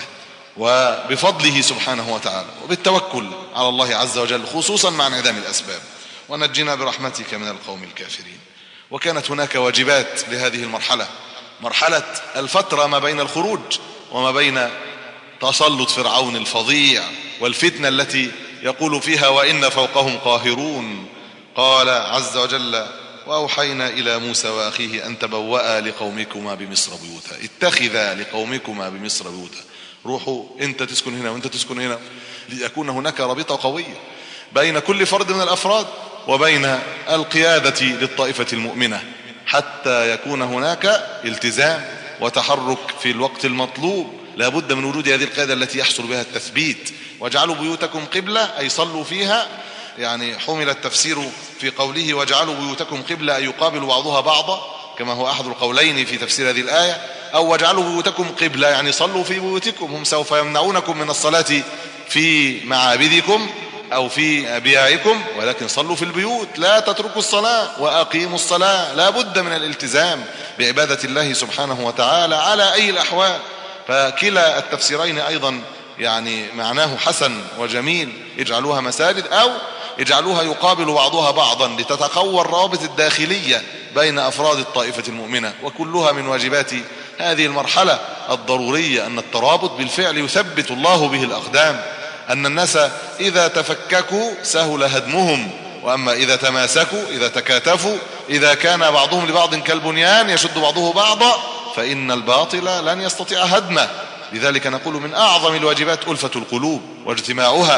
وبفضله سبحانه وتعالى وبالتوكل على الله عز وجل، خصوصا مع انعدام الأسباب. ونجنا برحمتك من القوم الكافرين. وكانت هناك واجبات لهذه المرحلة، مرحلة الفترة ما بين الخروج وما بين تسلط فرعون الفظيع والفتنة التي يقول فيها وإن فوقهم قاهرون. قال عز وجل: وأوحينا إلى موسى وأخيه أن تبوأ لقومكما بمصر بيوتا، اتخذا لقومكما بمصر بيوتا، روحوا أنت تسكن هنا وأنت تسكن هنا، ليكون هناك رابطة قوية بين كل فرد من الأفراد وبين القيادة للطائفة المؤمنة، حتى يكون هناك التزام وتحرك في الوقت المطلوب. لا بد من وجود هذه القيادة التي يحصل بها التثبيت. واجعلوا بيوتكم قبلة أي صلوا فيها، يعني حمل التفسير في قوله واجعلوا بيوتكم قبلة أي يقابل بعضها بعضا، كما هو أحد القولين في تفسير هذه الآية، أو واجعلوا بيوتكم قبلة يعني صلوا في بيوتكم، هم سوف يمنعونكم من الصلاة في معابدكم أو في أبياعكم، ولكن صلوا في البيوت، لا تتركوا الصلاة وأقيموا الصلاة. لا بد من الالتزام بعبادة الله سبحانه وتعالى على أي الأحوال. فكلا التفسيرين أيضا يعني معناه حسن وجميل، اجعلوها مساجد أو اجعلوها يقابل بعضها بعضا لتتقوى الروابط الداخلية بين أفراد الطائفة المؤمنة. وكلها من واجبات هذه المرحلة الضرورية أن الترابط بالفعل يثبت الله به الأقدام، أن الناس إذا تفككوا سهل هدمهم، وأما إذا تماسكوا إذا تكاتفوا إذا كان بعضهم لبعض كالبنيان يشد بعضه بعضا فإن الباطل لن يستطيع هدمه. لذلك نقول من أعظم الواجبات ألفة القلوب واجتماعها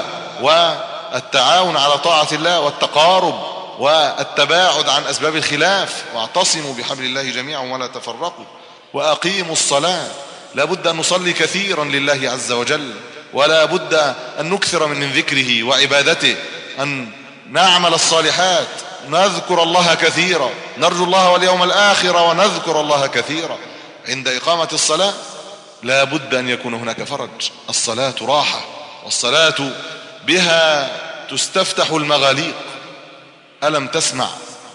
والتعاون على طاعة الله والتقارب والتباعد عن أسباب الخلاف. واعتصموا بحبل الله جميعا ولا تفرقوا وأقيموا الصلاة. لا بد أن نصلي كثيرا لله عز وجل، ولا بد أن نكثر من ذكره وعبادته، أن نعمل الصالحات، نذكر الله كثيرا، نرجو الله واليوم الآخر ونذكر الله كثيرا. عند إقامة الصلاة لا بد أن يكون هناك فرج. الصلاة راحة، والصلاة بها تستفتح المغاليق. ألم تسمع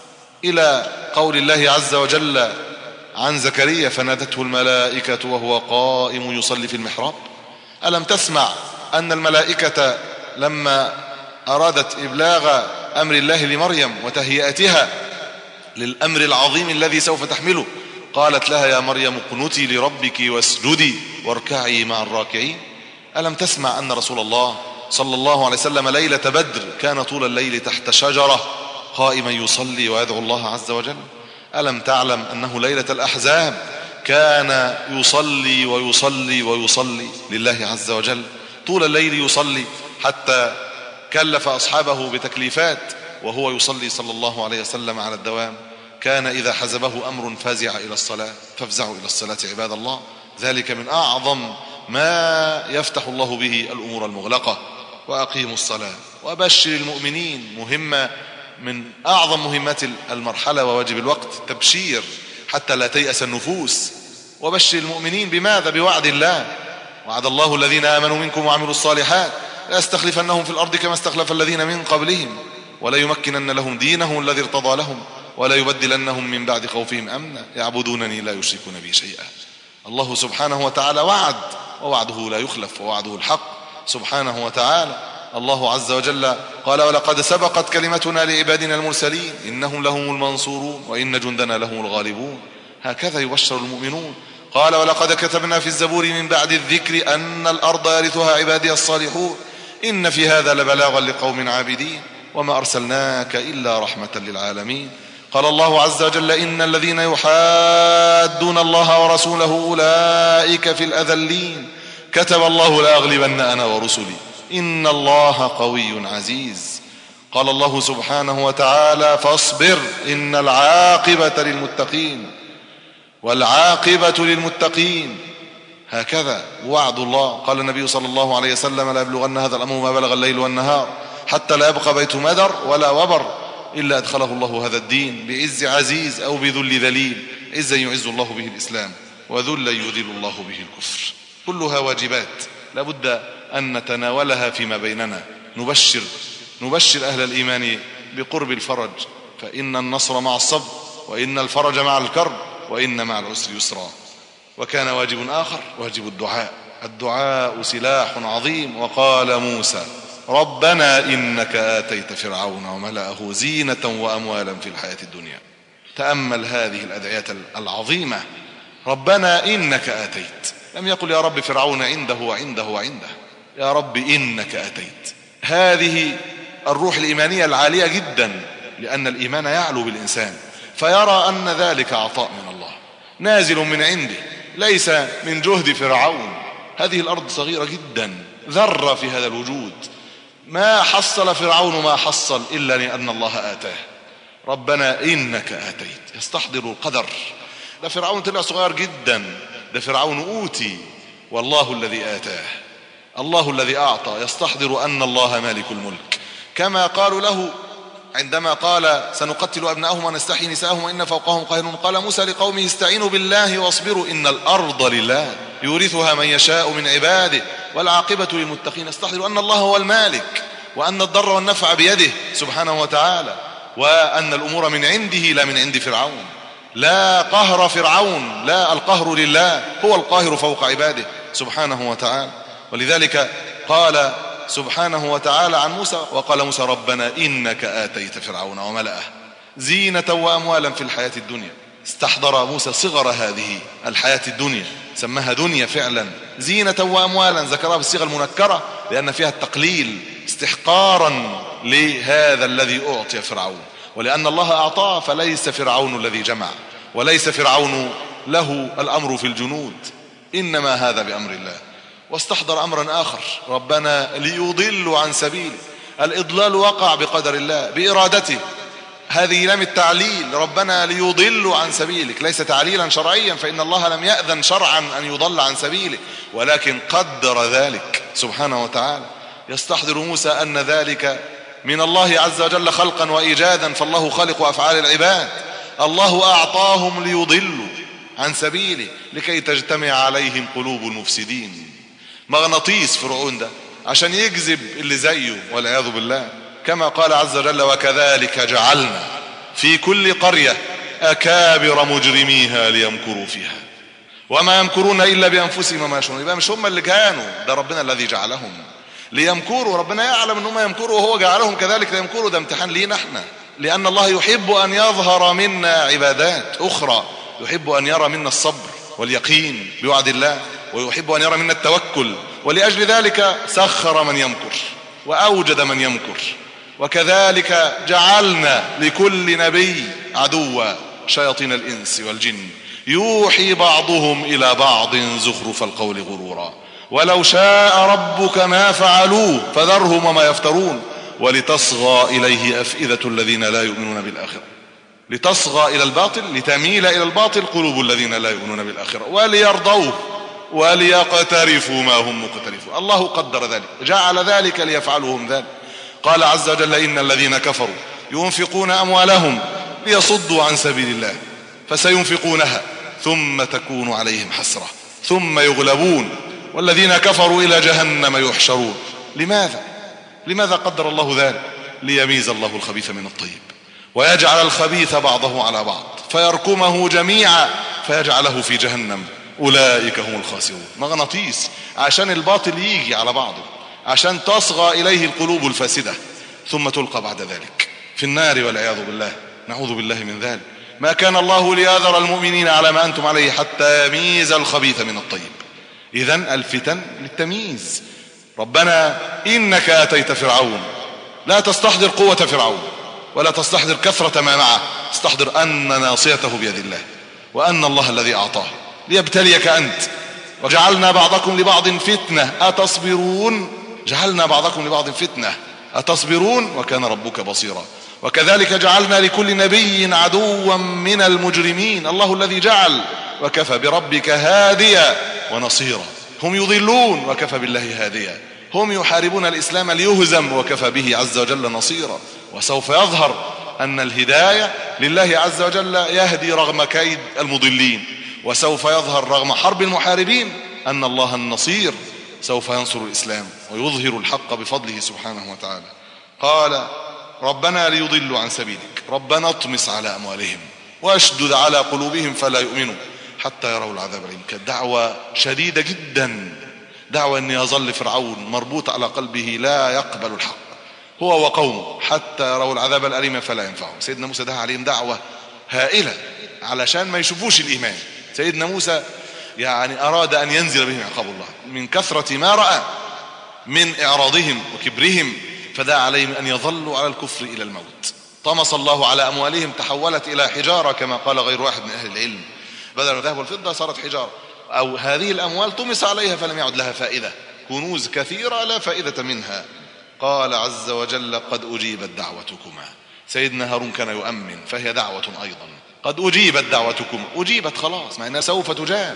إلى قول الله عز وجل عن زكريا فنادته الملائكة وهو قائم يصلي في المحراب؟ ألم تسمع أن الملائكة لما أرادت إبلاغ أمر الله لمريم وتهيئتها للأمر العظيم الذي سوف تحمله قالت لها يا مريم اقنتي لربك واسجدي واركعي مع الراكعين؟ ألم تسمع أن رسول الله صلى الله عليه وسلم ليلة بدر كان طول الليل تحت شجرة قائما يصلي ويدعو الله عز وجل؟ ألم تعلم أنه ليلة الأحزاب كان يصلي ويصلي ويصلي لله عز وجل طول الليل، يصلي حتى كلف أصحابه بتكليفات وهو يصلي صلى الله عليه وسلم على الدوام. كان إذا حزبه أمر فزع إلى الصلاة، فافزعوا إلى الصلاة عباد الله. ذلك من أعظم ما يفتح الله به الأمور المغلقة. وأقيموا الصلاة وبشر المؤمنين، مهمة من أعظم مهمات المرحلة وواجب الوقت، تبشير حتى لا تيأس النفوس. وبشر المؤمنين بماذا؟ بوعد الله. وعد الله الذين آمنوا منكم وعملوا الصالحات ليستخلفنهم في الأرض كما استخلف الذين من قبلهم ولا يمكنن لهم دينهم الذي ارتضى لهم ولا يبدلنهم من بعد خوفهم أمنا يعبدونني لا يشركون بي شيئا. الله سبحانه وتعالى وعد، ووعده لا يخلف، ووعده الحق سبحانه وتعالى. الله عز وجل قال ولقد سبقت كلمتنا لعبادنا المرسلين إنهم لهم المنصورون وإن جندنا لهم الغالبون. هكذا يبشر المؤمنون. قال ولقد كتبنا في الزبور من بعد الذكر أن الأرض يرثها عبادي الصالحون إن في هذا لبلاغا لقوم عابدين وما أرسلناك إلا رحمة للعالمين. قال الله عز وجل إن الذين يحادون الله ورسوله أولئك في الأذلين كتب الله لأغلبن أنا ورسلي إن الله قوي عزيز. قال الله سبحانه وتعالى فاصبر إن العاقبة للمتقين والعاقبة للمتقين. هكذا وعد الله. قال النبي صلى الله عليه وسلم لا يبلغن هذا الأمر ما بلغ الليل والنهار حتى لا يبقى بيت مدر ولا وبر إلا أدخله الله هذا الدين بعز عزيز أو بذل ذليل. عزا يعز الله به الإسلام وذلا يذل الله به الكفر. كلها واجبات لابد أن نتناولها فيما بيننا. نبشر أهل الإيمان بقرب الفرج، فإن النصر مع الصبر، وإن الفرج مع الكرب، وإن مع العسر يسرا. وكان واجب آخر واجب الدعاء سلاح عظيم. وقال موسى ربنا إنك آتيت فرعون وملأه زينة وأموالا في الحياة الدنيا. تأمل هذه الأدعية العظيمة. ربنا إنك آتيت، لم يقل يا رب فرعون عنده وعنده وعنده، يا رب إنك آتيت. هذه الروح الإيمانية العالية جدا، لأن الإيمان يعلو بالإنسان فيرى أن ذلك عطاء من الله نازل من عنده، ليس من جهد فرعون. هذه الأرض صغيرة جدا، ذرة في هذا الوجود، ما حصل فرعون ما حصل إلا لأن الله آتاه. ربنا إنك آتيت، يستحضر القدر. ده فرعون طلع صغير جدا، ده فرعون أوتي والله الذي آتاه، الله الذي أعطى. يستحضر أن الله مالك الملك، كما قالوا له عندما قال سنقتل أبناءهم ونستحيي نساءهم وإن فوقهم قاهرون. قال موسى لقومه استعينوا بالله واصبروا إن الأرض لله يورثها من يشاء من عباده والعاقبة للمتقين. يستحضر أن الله هو المالك، وأن الضر والنفع بيده سبحانه وتعالى، وأن الأمور من عنده لا من عند فرعون. لا قهر فرعون، لا، القهر لله، هو القاهر فوق عباده سبحانه وتعالى. ولذلك قال سبحانه وتعالى عن موسى وقال موسى ربنا إنك آتيت فرعون وملأه زينة وأموالا في الحياة الدنيا. استحضر موسى صغر هذه الحياة الدنيا، سماها دنيا فعلا، زينة وأموالا، ذكرها بالصيغة المنكرة لأن فيها التقليل استحقارا لهذا الذي أعطي فرعون، ولأن الله أعطاه، فليس فرعون الذي جمع، وليس فرعون له الأمر في الجنود، إنما هذا بأمر الله. واستحضر أمرا آخر، ربنا ليضلوا عن سبيله. الإضلال وقع بقدر الله بإرادته، هذه لام التعليل، ربنا ليضلوا عن سبيلك، ليس تعليلا شرعيا، فإن الله لم يأذن شرعا أن يضل عن سبيله، ولكن قدر ذلك سبحانه وتعالى. يستحضر موسى أن ذلك من الله عز وجل خلقا وإيجادا، فالله خالق أفعال العباد. الله أعطاهم ليضلوا عن سبيله لكي تجتمع عليهم قلوب المفسدين. مغناطيس فرعون ده عشان يجذب اللي زيه والعياذ بالله، كما قال عز وجل وكذلك جعلنا في كل قرية أكابر مجرميها ليمكروا فيها وما يمكرون إلا بأنفسهم وما يشعرون. يبقى مش هم اللي كانوا، ده ربنا الذي جعلهم ليمكروا. ربنا يعلم أنهم يمكروا وهو جعلهم كذلك ليمكروا. ده امتحان لينا احنا، لأن الله يحب أن يظهر منا عبادات أخرى، يحب أن يرى منا الصبر واليقين بوعد الله، ويحب أن يرى منا التوكل، ولأجل ذلك سخر من يمكر وأوجد من يمكر. وكذلك جعلنا لكل نبي عدوا شياطين الإنس والجن يوحي بعضهم إلى بعض زخرف القول غرورا ولو شاء ربك ما فعلوه فذرهم وما يفترون ولتصغى إليه أفئدة الذين لا يؤمنون بالآخرة. لتصغى إلى الباطل، لتميل إلى الباطل قلوب الذين لا يؤمنون بالآخرة، وليرضوه وليقترفوا ما هم مقترفون. الله قدر ذلك، جعل ذلك ليفعلهم ذلك. قال عز وجل إن الذين كفروا ينفقون أموالهم ليصدوا عن سبيل الله فسينفقونها ثم تكون عليهم حسرة ثم يغلبون والذين كفروا إلى جهنم يحشرون. لماذا قدر الله ذلك؟ ليميز الله الخبيث من الطيب ويجعل الخبيث بعضه على بعض فيركمه جميعا فيجعله في جهنم أولئك هم الخاسرون. مغناطيس عشان الباطل يجي على بعضه، عشان تصغى إليه القلوب الفاسدة ثم تلقى بعد ذلك في النار والعياذ بالله، نعوذ بالله من ذلك. ما كان الله ليذر المؤمنين على ما أنتم عليه حتى يميز الخبيث من الطيب. إذن الفتن للتمييز. ربنا إنك آتيت فرعون، لا تستحضر قوة فرعون ولا تستحضر كثرة ما معه، استحضر أن ناصيته بيد الله وأن الله الذي أعطاه ليبتليك أنت. وجعلنا بعضكم لبعض فتنة أتصبرون، جعلنا بعضكم لبعض فتنة أتصبرون وكان ربك بصيرا. وكذلك جعلنا لكل نبي عدوا من المجرمين. الله الذي جعل، وكفى بربك هاديا ونصيرا. هم يضلون وكفى بالله هاديا، هم يحاربون الإسلام ليهزم وكفى به عز وجل نصيرا. وسوف يظهر أن الهداية لله عز وجل يهدي رغم كيد المضلين، وسوف يظهر رغم حرب المحاربين أن الله النصير سوف ينصر الإسلام ويظهر الحق بفضله سبحانه وتعالى. قال ربنا ليضلوا عن سبيلك، ربنا اطمس على أموالهم واشدد على قلوبهم فلا يؤمنوا حتى يروا العذاب الأليم. كانت دعوة شديدة جدا، دعوة أن يظل فرعون مربوط على قلبه لا يقبل الحق هو وقومه حتى يروا العذاب الأليم فلا ينفعهم. سيدنا موسى دعا عليهم دعوة هائلة علشان ما يشوفوش الإيمان. سيدنا موسى يعني أراد أن ينزل بهم عقاب الله من كثرة ما رأى من إعراضهم وكبرهم، فدعا عليهم أن يظلوا على الكفر إلى الموت. طمس الله على أموالهم، تحولت إلى حجارة كما قال غير واحد من أهل العلم، بدل الذهب والفضة صارت حجارة، أو هذه الأموال طمس عليها فلم يعد لها فائدة، كنوز كثيرة لا فائدة منها. قال عز وجل قد أجيبت دعوتكما. سيدنا هارون كان يؤمن، فهي دعوة أيضا. قد أجيبت دعوتكما، أجيبت خلاص، مع أنها سوف تجاب،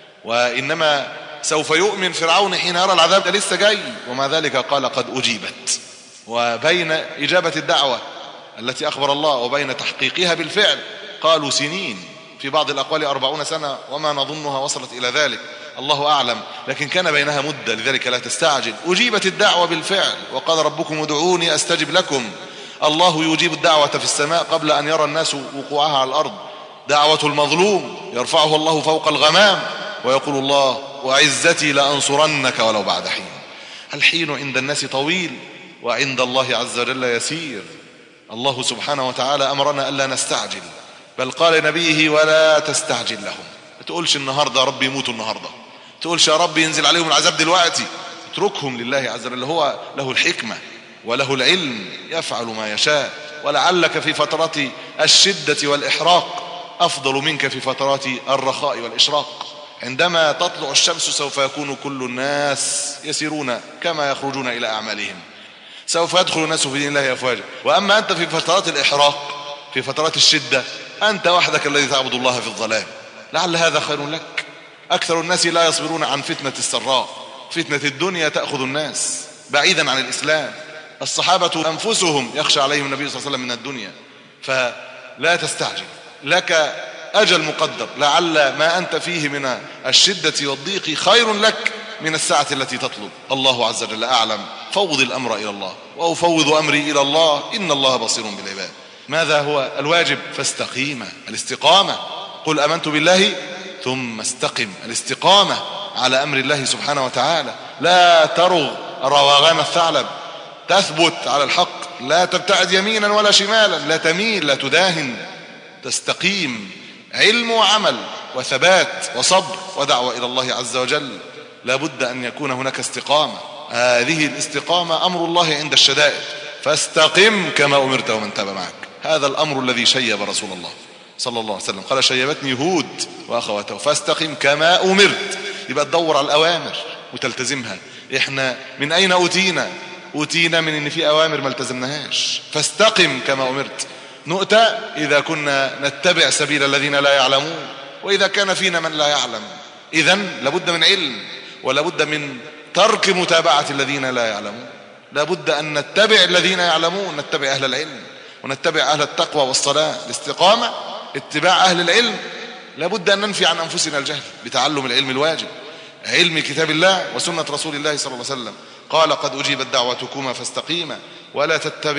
وإنما سوف يؤمن فرعون حين يرى العذاب ده لسه جاي، ومع ذلك قال قد أجيبت. وبين إجابة الدعوة التي أخبر الله وبين تحقيقها بالفعل قالوا سنين، في بعض الأقوال 40 سنة وما نظنها وصلت إلى ذلك، الله أعلم، لكن كان بينها مدة، لذلك لا تستعجل. أجيبت الدعوة بالفعل، وقال ربكم ادعوني أستجب لكم. الله يجيب الدعوة في السماء قبل أن يرى الناس وقوعها على الأرض. دعوة المظلوم يرفعه الله فوق الغمام، ويقول الله وعزتي لأنصرنك ولو بعد حين. الحين عند الناس طويل وعند الله عز وجل يسير. الله سبحانه وتعالى أمرنا ألا نستعجل، بل قال لنبيه ولا تستعجل لهم. ما تقولش النهاردة ربي يموتوا النهاردة، ما تقولش يا رب ينزل عليهم العذاب دلوقتي، اتركهم لله عز وجل، هو له الحكمة وله العلم، يفعل ما يشاء. ولعلك في فترات الشدة والإحراق أفضل منك في فترات الرخاء والإشراق. عندما تطلع الشمس سوف يكون كل الناس يسيرون كما يخرجون إلى أعمالهم، سوف يدخل الناس في دين الله أفواجا. وأما أنت في فترات الإحراق، في فترات الشدة، أنت وحدك الذي تعبد الله في الظلام، لعل هذا خير لك. أكثر الناس لا يصبرون عن فتنة السراء، فتنة الدنيا تأخذ الناس بعيدا عن الإسلام. الصحابة أنفسهم يخشى عليهم النبي صلى الله عليه وسلم من الدنيا. فلا تستعجل، لك أجل مقدر، لعل ما أنت فيه من الشدة والضيق خير لك من الساعة التي تطلب. الله عز وجل أعلم. فوض الأمر إلى الله، وأفوض أمري إلى الله، إن الله بصير بالعباد. ماذا هو الواجب؟ فاستقيم، الاستقامة. قل آمنت بالله ثم استقم، الاستقامة على أمر الله سبحانه وتعالى. لا ترغ روغان الثعلب، تثبت على الحق، لا تبتعد يمينا ولا شمالا، لا تميل، لا تداهن، تستقيم. علم وعمل وثبات وصبر ودعوة إلى الله عز وجل، لا بد أن يكون هناك استقامة. هذه الاستقامة أمر الله عند الشدائد، فاستقم كما أمرت ومن تاب معك. هذا الأمر الذي شيب رسول الله صلى الله عليه وسلم، قال شيبتني هود وأخواته فاستقم كما أمرت. يبقى تدور على الأوامر وتلتزمها. إحنا من أين أوتينا من إن في أوامر ما التزمناهاش. فاستقم كما أمرت. نؤتى إذا كنا نتبع سبيل الذين لا يعلمون، وإذا كان فينا من لا يعلم. إذن لابد من علم، ولابد من ترك متابعة الذين لا يعلمون. لابد أن نتبع الذين يعلمون، نتبع أهل العلم ونتبع أهل التقوى والصلاة. الاستقامة اتباع أهل العلم. لابد أن ننفي عن أنفسنا الجهل بتعلم العلم الواجب، علم كتاب الله وسنة رسول الله صلى الله عليه وسلم. قال قد أجيبت دعوتكما فاستقيما ولا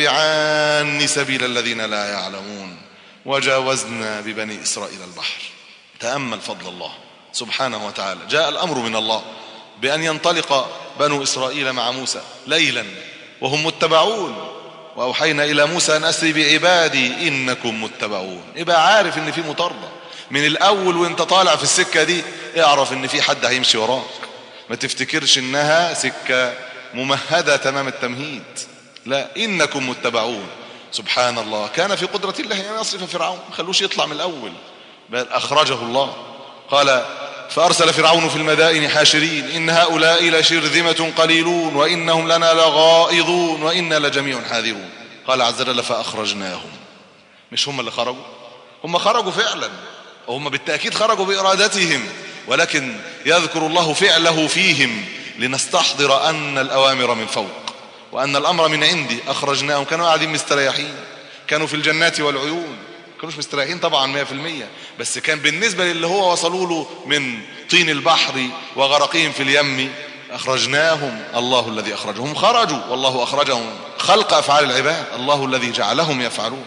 تتبعان سبيل الذين لا يعلمون. وجاوزنا ببني إسرائيل البحر. تأمل فضل الله سبحانه وتعالى. جاء الأمر من الله بأن ينطلق بنو إسرائيل مع موسى ليلا وهم متبعون، وأوحينا إلى موسى أن أسري بعبادي إنكم متبعون. يبقى عارف إن في مطاردة من الأول، وإنت طالع في السكة دي اعرف إن في حد هيمشي وراك. ما تفتكرش إنها سكة ممهدة تمام التمهيد، لا، إنكم متبعون. سبحان الله، كان في قدرة الله أن يصرف فرعون، ما خلوش يطلع من الأول، بل أخرجه الله. قال فأرسل فرعون في المدائن حاشرين إن هؤلاء لشرذمة قليلون وإنهم لنا لغائظون وإنا لجميع حاذرون. قال عز وجل فأخرجناهم. مش هم اللي خرجوا، هم خرجوا فعلا، وهم بالتأكيد خرجوا بإرادتهم، ولكن يذكر الله فعله فيهم لنستحضر أن الأوامر من فوق وأن الأمر من عندي. أخرجناهم، كانوا قاعدين مستريحين، كانوا في الجنات والعيون، كانوش مستريحين طبعا 100%، بس كان بالنسبة للي هو وصلوا له من طين البحر وغرقهم في اليم. أخرجناهم، الله الذي أخرجهم، خرجوا والله أخرجهم خلق أفعال العباد، الله الذي جعلهم يفعلون.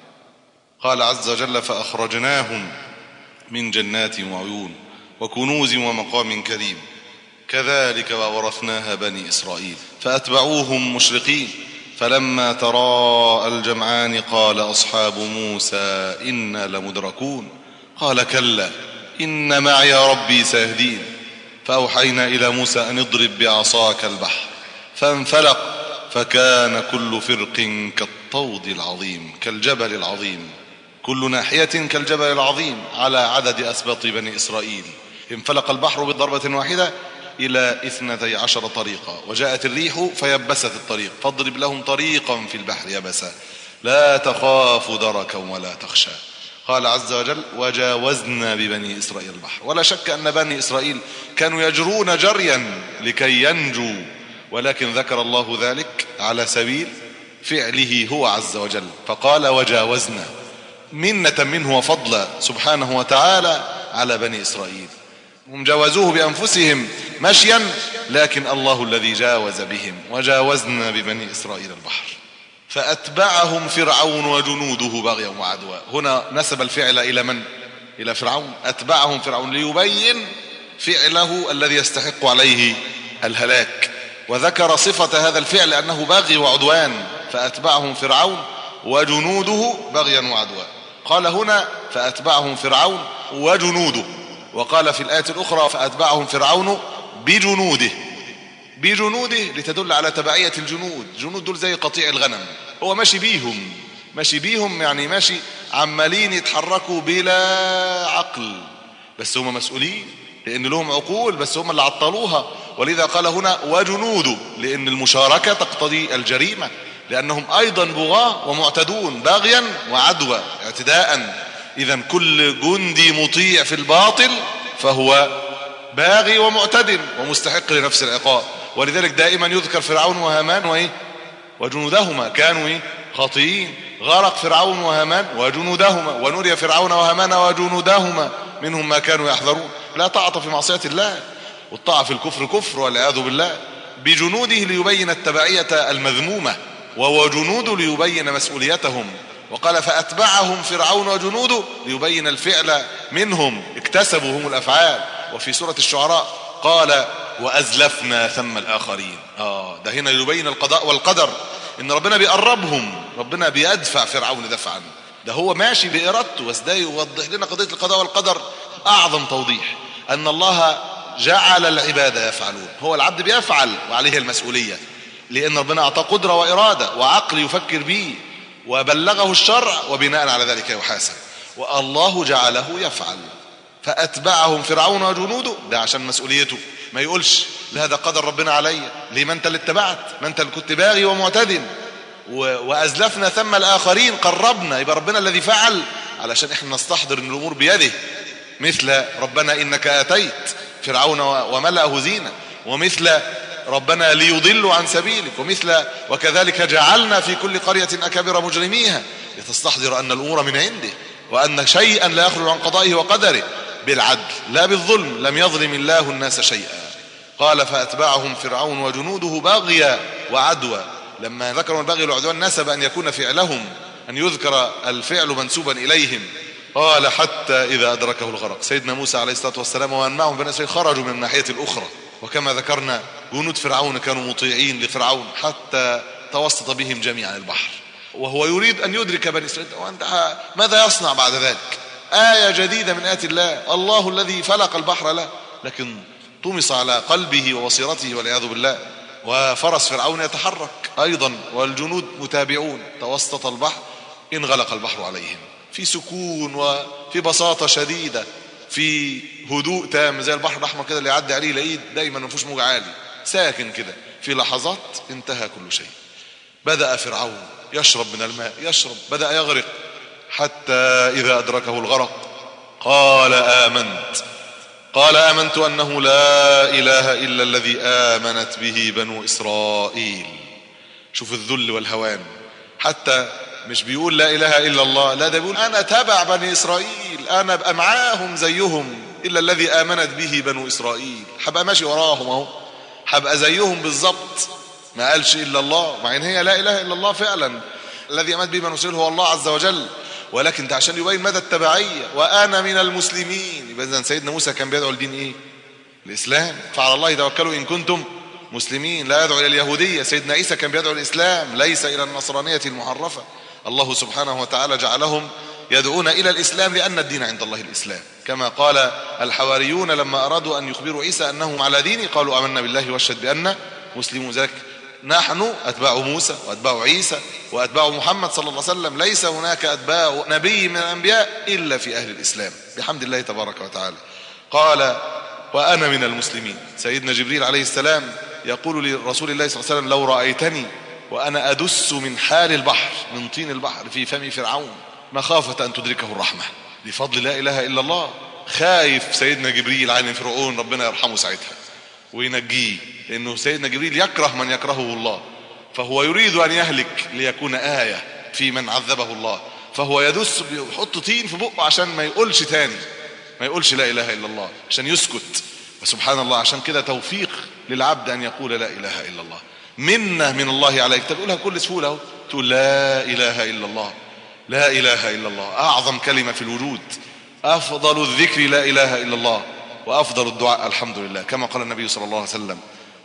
قال عز وجل فأخرجناهم من جنات وعيون وكنوز ومقام كريم كذلك وورثناها بني إسرائيل فأتبعوهم مشرقين فلما تراءى الجمعان قال أصحاب موسى إنا لمدركون قال كلا إن معي ربي سيهدين فأوحينا إلى موسى أن اضرب بعصاك البحر فانفلق فكان كل فرق كالطود العظيم كالجبل العظيم كل ناحية كالجبل العظيم على عدد أسباط بني إسرائيل. انفلق البحر بضربة واحدة إلى 12 طريقة وجاءت الريح فيبست الطريق فاضرب لهم طريقا في البحر يبسا لا تخاف دركا ولا تخشى. قال عز وجل وجاوزنا ببني إسرائيل البحر. ولا شك أن بني إسرائيل كانوا يجرون جريا لكي ينجوا، ولكن ذكر الله ذلك على سبيل فعله هو عز وجل فقال وجاوزنا منة منه وفضلا سبحانه وتعالى على بني إسرائيل. هم جاوزوه بأنفسهم مشيا لكن الله الذي جاوز بهم. وجاوزنا ببني إسرائيل البحر فأتبعهم فرعون وجنوده بغيا وعدوا. هنا نسب الفعل إلى من؟ إلى فرعون. أتبعهم فرعون ليبين فعله الذي يستحق عليه الهلاك، وذكر صفة هذا الفعل أنه باغي وعدوان. فأتبعهم فرعون وجنوده بغيا وعدوا. قال هنا فأتبعهم فرعون وجنوده، وقال في الآية الأخرى فأتبعهم فرعون بجنوده. بجنوده لتدل على تبعية الجنود. جنود دول زي قطيع الغنم، هو ماشي بيهم يعني ماشي عمالين يتحركوا بلا عقل، بس هم مسؤولين لأن لهم عقول بس هم اللي عطلوها. ولذا قال هنا وجنوده لأن المشاركة تقتضي الجريمة، لأنهم أيضا بغاة ومعتدون باغيا وعدوى اعتداء. إذن كل جندي مطيع في الباطل فهو باغي ومعتد ومستحق لنفس العقاب. ولذلك دائما يذكر فرعون وهامان وجنودهما كانوا خاطئين. غرق فرعون وهامان وجنودهما ونري فرعون وهامان وجنودهما منهم ما كانوا يحذرون. لا طاعة في معصية الله، والطاعة في الكفر كفر والعياذ بالله. بجنوده ليبين التبعية المذمومة، وجنود ليبين مسؤوليتهم. وقال فأتبعهم فرعون وجنوده ليبين الفعل منهم، اكتسبوا هم الأفعال. وفي سورة الشعراء قال وأزلفنا ثم الآخرين. ده هنا يبين القضاء والقدر، إن ربنا بيقربهم، ربنا بيدفع فرعون دفعا. ده هو ماشي بإرادته، بس ده يوضح لنا قضية القضاء والقدر أعظم توضيح، أن الله جعل العباد يفعلون. هو العبد بيفعل وعليه المسؤولية، لأن ربنا أعطاه قدرة وإرادة وعقل يفكر به، وبلغه الشرع وبناء على ذلك يحاسب. والله جعله يفعل. فأتبعهم فرعون وجنوده، ده عشان مسؤوليته، ما يقولش لا ده قدر ربنا علي، ليه ما انت اللي اتبعت، ما انت اللي كنت باغي ومعتد. وأزلفنا ثم الآخرين، قربنا، يبقى ربنا الذي فعل، علشان احنا نستحضر ان الأمور بيده. مثل ربنا إنك آتيت فرعون وملأه زينة، ومثل ربنا ليضلوا عن سبيلك، ومثل وكذلك جعلنا في كل قرية أكابر مجرميها، لتستحضر أن الأمور من عنده، وأن شيئا لا يخرج عن قضائه وقدره بالعدل لا بالظلم. لم يظلم الله الناس شيئا. قال فأتبعهم فرعون وجنوده باغيا وعدوى. لما ذكروا البغي والعدوان نسب أن يكون فعلهم، أن يذكر الفعل منسوبا إليهم. قال حتى إذا أدركه الغرق. سيدنا موسى عليه الصلاة والسلام ومن معهم بني إسرائيل خرجوا من الناحية الأخرى، وكما ذكرنا جنود فرعون كانوا مطيعين لفرعون حتى توسط بهم جميعا البحر، وهو يريد أن يدرك بني إسرائيل. وأنت ماذا يصنع بعد ذلك؟ آية جديدة من آيات الله، الله الذي فلق البحر له، لكن طمس على قلبه وبصيرته والعياذ بالله. وفرس فرعون يتحرك أيضا والجنود متابعون. توسط البحر انغلق البحر عليهم في سكون وفي بساطة شديدة، في هدوء تام، زي البحر الأحمر كده اللي يعدي عليه يلاقيه دايما ما فيهوش موج عالي، ساكن كده. في لحظات انتهى كل شيء. بدأ فرعون يشرب من الماء، يشرب، بدأ يغرق، حتى إذا أدركه الغرق قال آمنت أنه لا إله إلا الذي آمنت به بنو إسرائيل. شوف الذل والهوان، حتى مش بيقول لا إله إلا الله، لا ده بيقول أنا تبع بني إسرائيل، أنا بقى معاهم زيهم، إلا الذي آمنت به بنو إسرائيل، حبقى ماشي وراهم أهو، حبقى زيهم بالضبط. ما قالش إلا الله، مع إن هي لا إله إلا الله فعلا، الذي أمات به من أرسله هو الله عز وجل، ولكن ده عشان يبين مدى التبعية. وأنا من المسلمين، يبقى إذن سيدنا موسى كان بيدعو لدين إيه؟ الإسلام. فعلى الله توكلوا إن كنتم مسلمين، لا يدعو إلى اليهودية. سيدنا عيسى كان بيدعو الإسلام، ليس إلى النصرانية المحرفة. الله سبحانه وتعالى جعلهم يدعون إلى الإسلام لأن الدين عند الله الإسلام، كما قال الحواريون لما أرادوا أن يخبروا عيسى أنهم على دين قالوا آمنا بالله واشهد بأننا مسلمون. ذلك نحن أتباع موسى وأتباع عيسى وأتباع محمد صلى الله عليه وسلم، ليس هناك أتباع نبي من الأنبياء إلا في أهل الإسلام بحمد الله تبارك وتعالى. قال وأنا من المسلمين. سيدنا جبريل عليه السلام يقول لرسول الله صلى الله عليه وسلم لو رأيتني وأنا أدس من حال البحر، من طين البحر في فم فرعون، مخافة أن تدركه الرحمة، لفضل لا إله إلا الله. خايف سيدنا جبريل عن فرعون، ربنا يرحمه ساعتها وينجيه، لأنه سيدنا جبريل يكره من يكرهه الله، فهو يريد أن يهلك ليكون آية في من عذبه الله، فهو يدس بيحط طين في بقه عشان ما يقولش تاني، ما يقولش لا إله إلا الله، عشان يسكت. وسبحان الله، عشان كده توفيق للعبد أن يقول لا إله إلا الله، منة من الله عليك. تقولها بكل سهولة، تقول لا إله إلا الله، لا إله إلا الله، أعظم كلمة في الوجود، أفضل الذكر لا إله إلا الله، وأفضل الدعاء الحمد لله، كما قال النبي صلى الله عليه وسلم.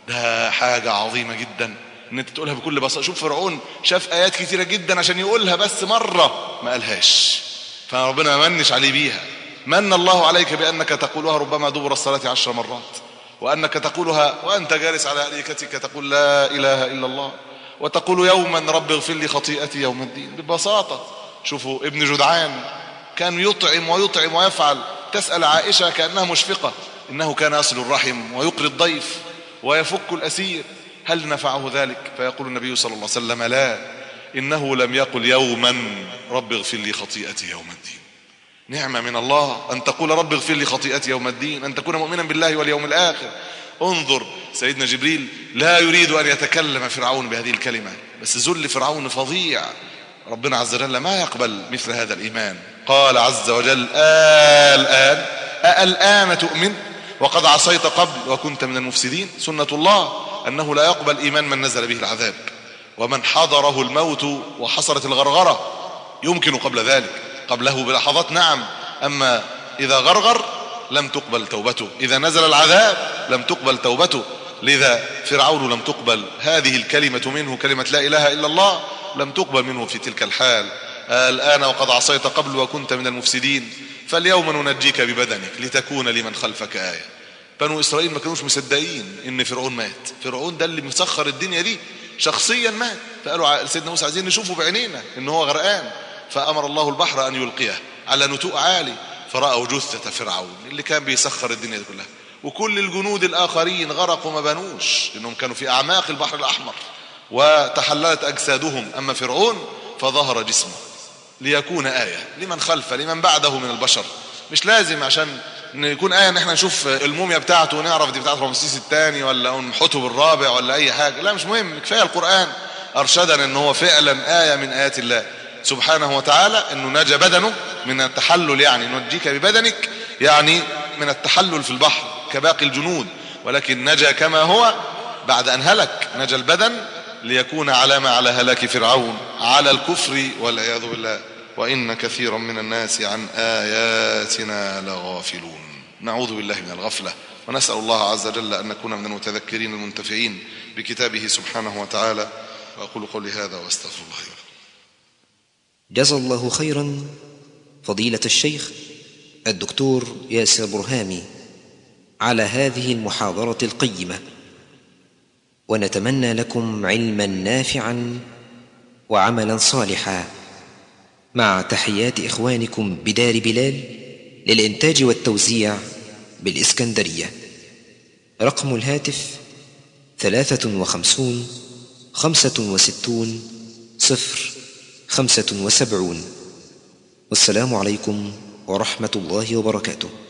ده حاجة عظيمة جدا ان انت تقولها بكل بساطة. شوف فرعون شاف آيات كتيرة جدا عشان يقولها، بس مرة ما قالهاش، فربنا ما منش عليه بيها. من الله عليك بأنك تقولها ربما دبر الصلاة 10 مرات، وأنك تقولها وأنت جالس على أريكتك تقول لا إله إلا الله، وتقول يوما رب اغفر لي خطيئتي يوم الدين، ببساطة. شوفوا ابن جدعان كان يطعم ويطعم ويفعل، تسأل عائشة كأنها مشفقة، إنه كان يصل الرحم ويقري الضيف ويفك الأسير، هل نفعه ذلك؟ فيقول النبي صلى الله عليه وسلم لا، إنه لم يقل يوما رب اغفر لي خطيئتي يوم الدين. نعمة من الله أن تقول رب اغفر لي خطيئتي يوم الدين، أن تكون مؤمنا بالله واليوم الآخر. انظر سيدنا جبريل لا يريد أن يتكلم فرعون بهذه الكلمة، بس ذل فرعون فظيع، ربنا عز وجل ما يقبل مثل هذا الإيمان. قال عز وجل الآن تؤمن وقد عصيت قبل وكنت من المفسدين. سنة الله أنه لا يقبل إيمان من نزل به العذاب، ومن حضره الموت وحصلت الغرغرة يمكن قبل ذلك، قبله بلحظات نعم، أما إذا غرغر لم تقبل توبته، إذا نزل العذاب لم تقبل توبته. لذا فرعون لم تقبل هذه الكلمة منه، كلمة لا إله إلا الله لم تقبل منه في تلك الحال. الآن وقد عصيت قبل وكنت من المفسدين، فاليوم ننجيك ببدنك لتكون لمن خلفك آية. بنو إسرائيل ما كانوش مصدقين إن فرعون مات، فرعون ده اللي مسخر الدنيا دي شخصيا مات، فقالوا سيدنا موسى عايزين نشوفه بعينينا إن هو غرقان، فأمر الله البحر أن يلقيه على نتوء عالي، فرأوا جثة فرعون اللي كان بيسخر الدنيا دي كلها، وكل الجنود الآخرين غرقوا ما بنوش لأنهم كانوا في أعماق البحر الأحمر وتحللت أجسادهم، أما فرعون فظهر جسمه ليكون آية لمن خلفه لمن بعده من البشر. مش لازم عشان يكون آية ان احنا نشوف الموميا بتاعته ونعرف دي بتاعت رمسيس الثاني ولا حتب الرابع ولا اي حاجة، لا مش مهم، كفاية القرآن ارشدنا ان هو فعلا آية من آيات الله سبحانه وتعالى، انه نجى بدنه من التحلل، يعني ننجيك ببدنك يعني من التحلل في البحر كباقي الجنود، ولكن نجى كما هو بعد ان هلك، نجى البدن ليكون علامة على هلاك فرعون على الكفر والعياذ بالله. وإن كثيرا من الناس عن آياتنا لغافلون. نعوذ بالله من الغفلة، ونسأل الله عز وجل أن نكون من المتذكرين المنتفعين بكتابه سبحانه وتعالى. وأقول قولي هذا وأستغفر الله لي. جزا الله خيرا فضيلة الشيخ الدكتور ياسر برهامي على هذه المحاضرة القيمة، ونتمنى لكم علما نافعا وعملا صالحا، مع تحيات إخوانكم بدار بلال للإنتاج والتوزيع بالإسكندرية. رقم الهاتف 53 65 075. والسلام عليكم ورحمة الله وبركاته.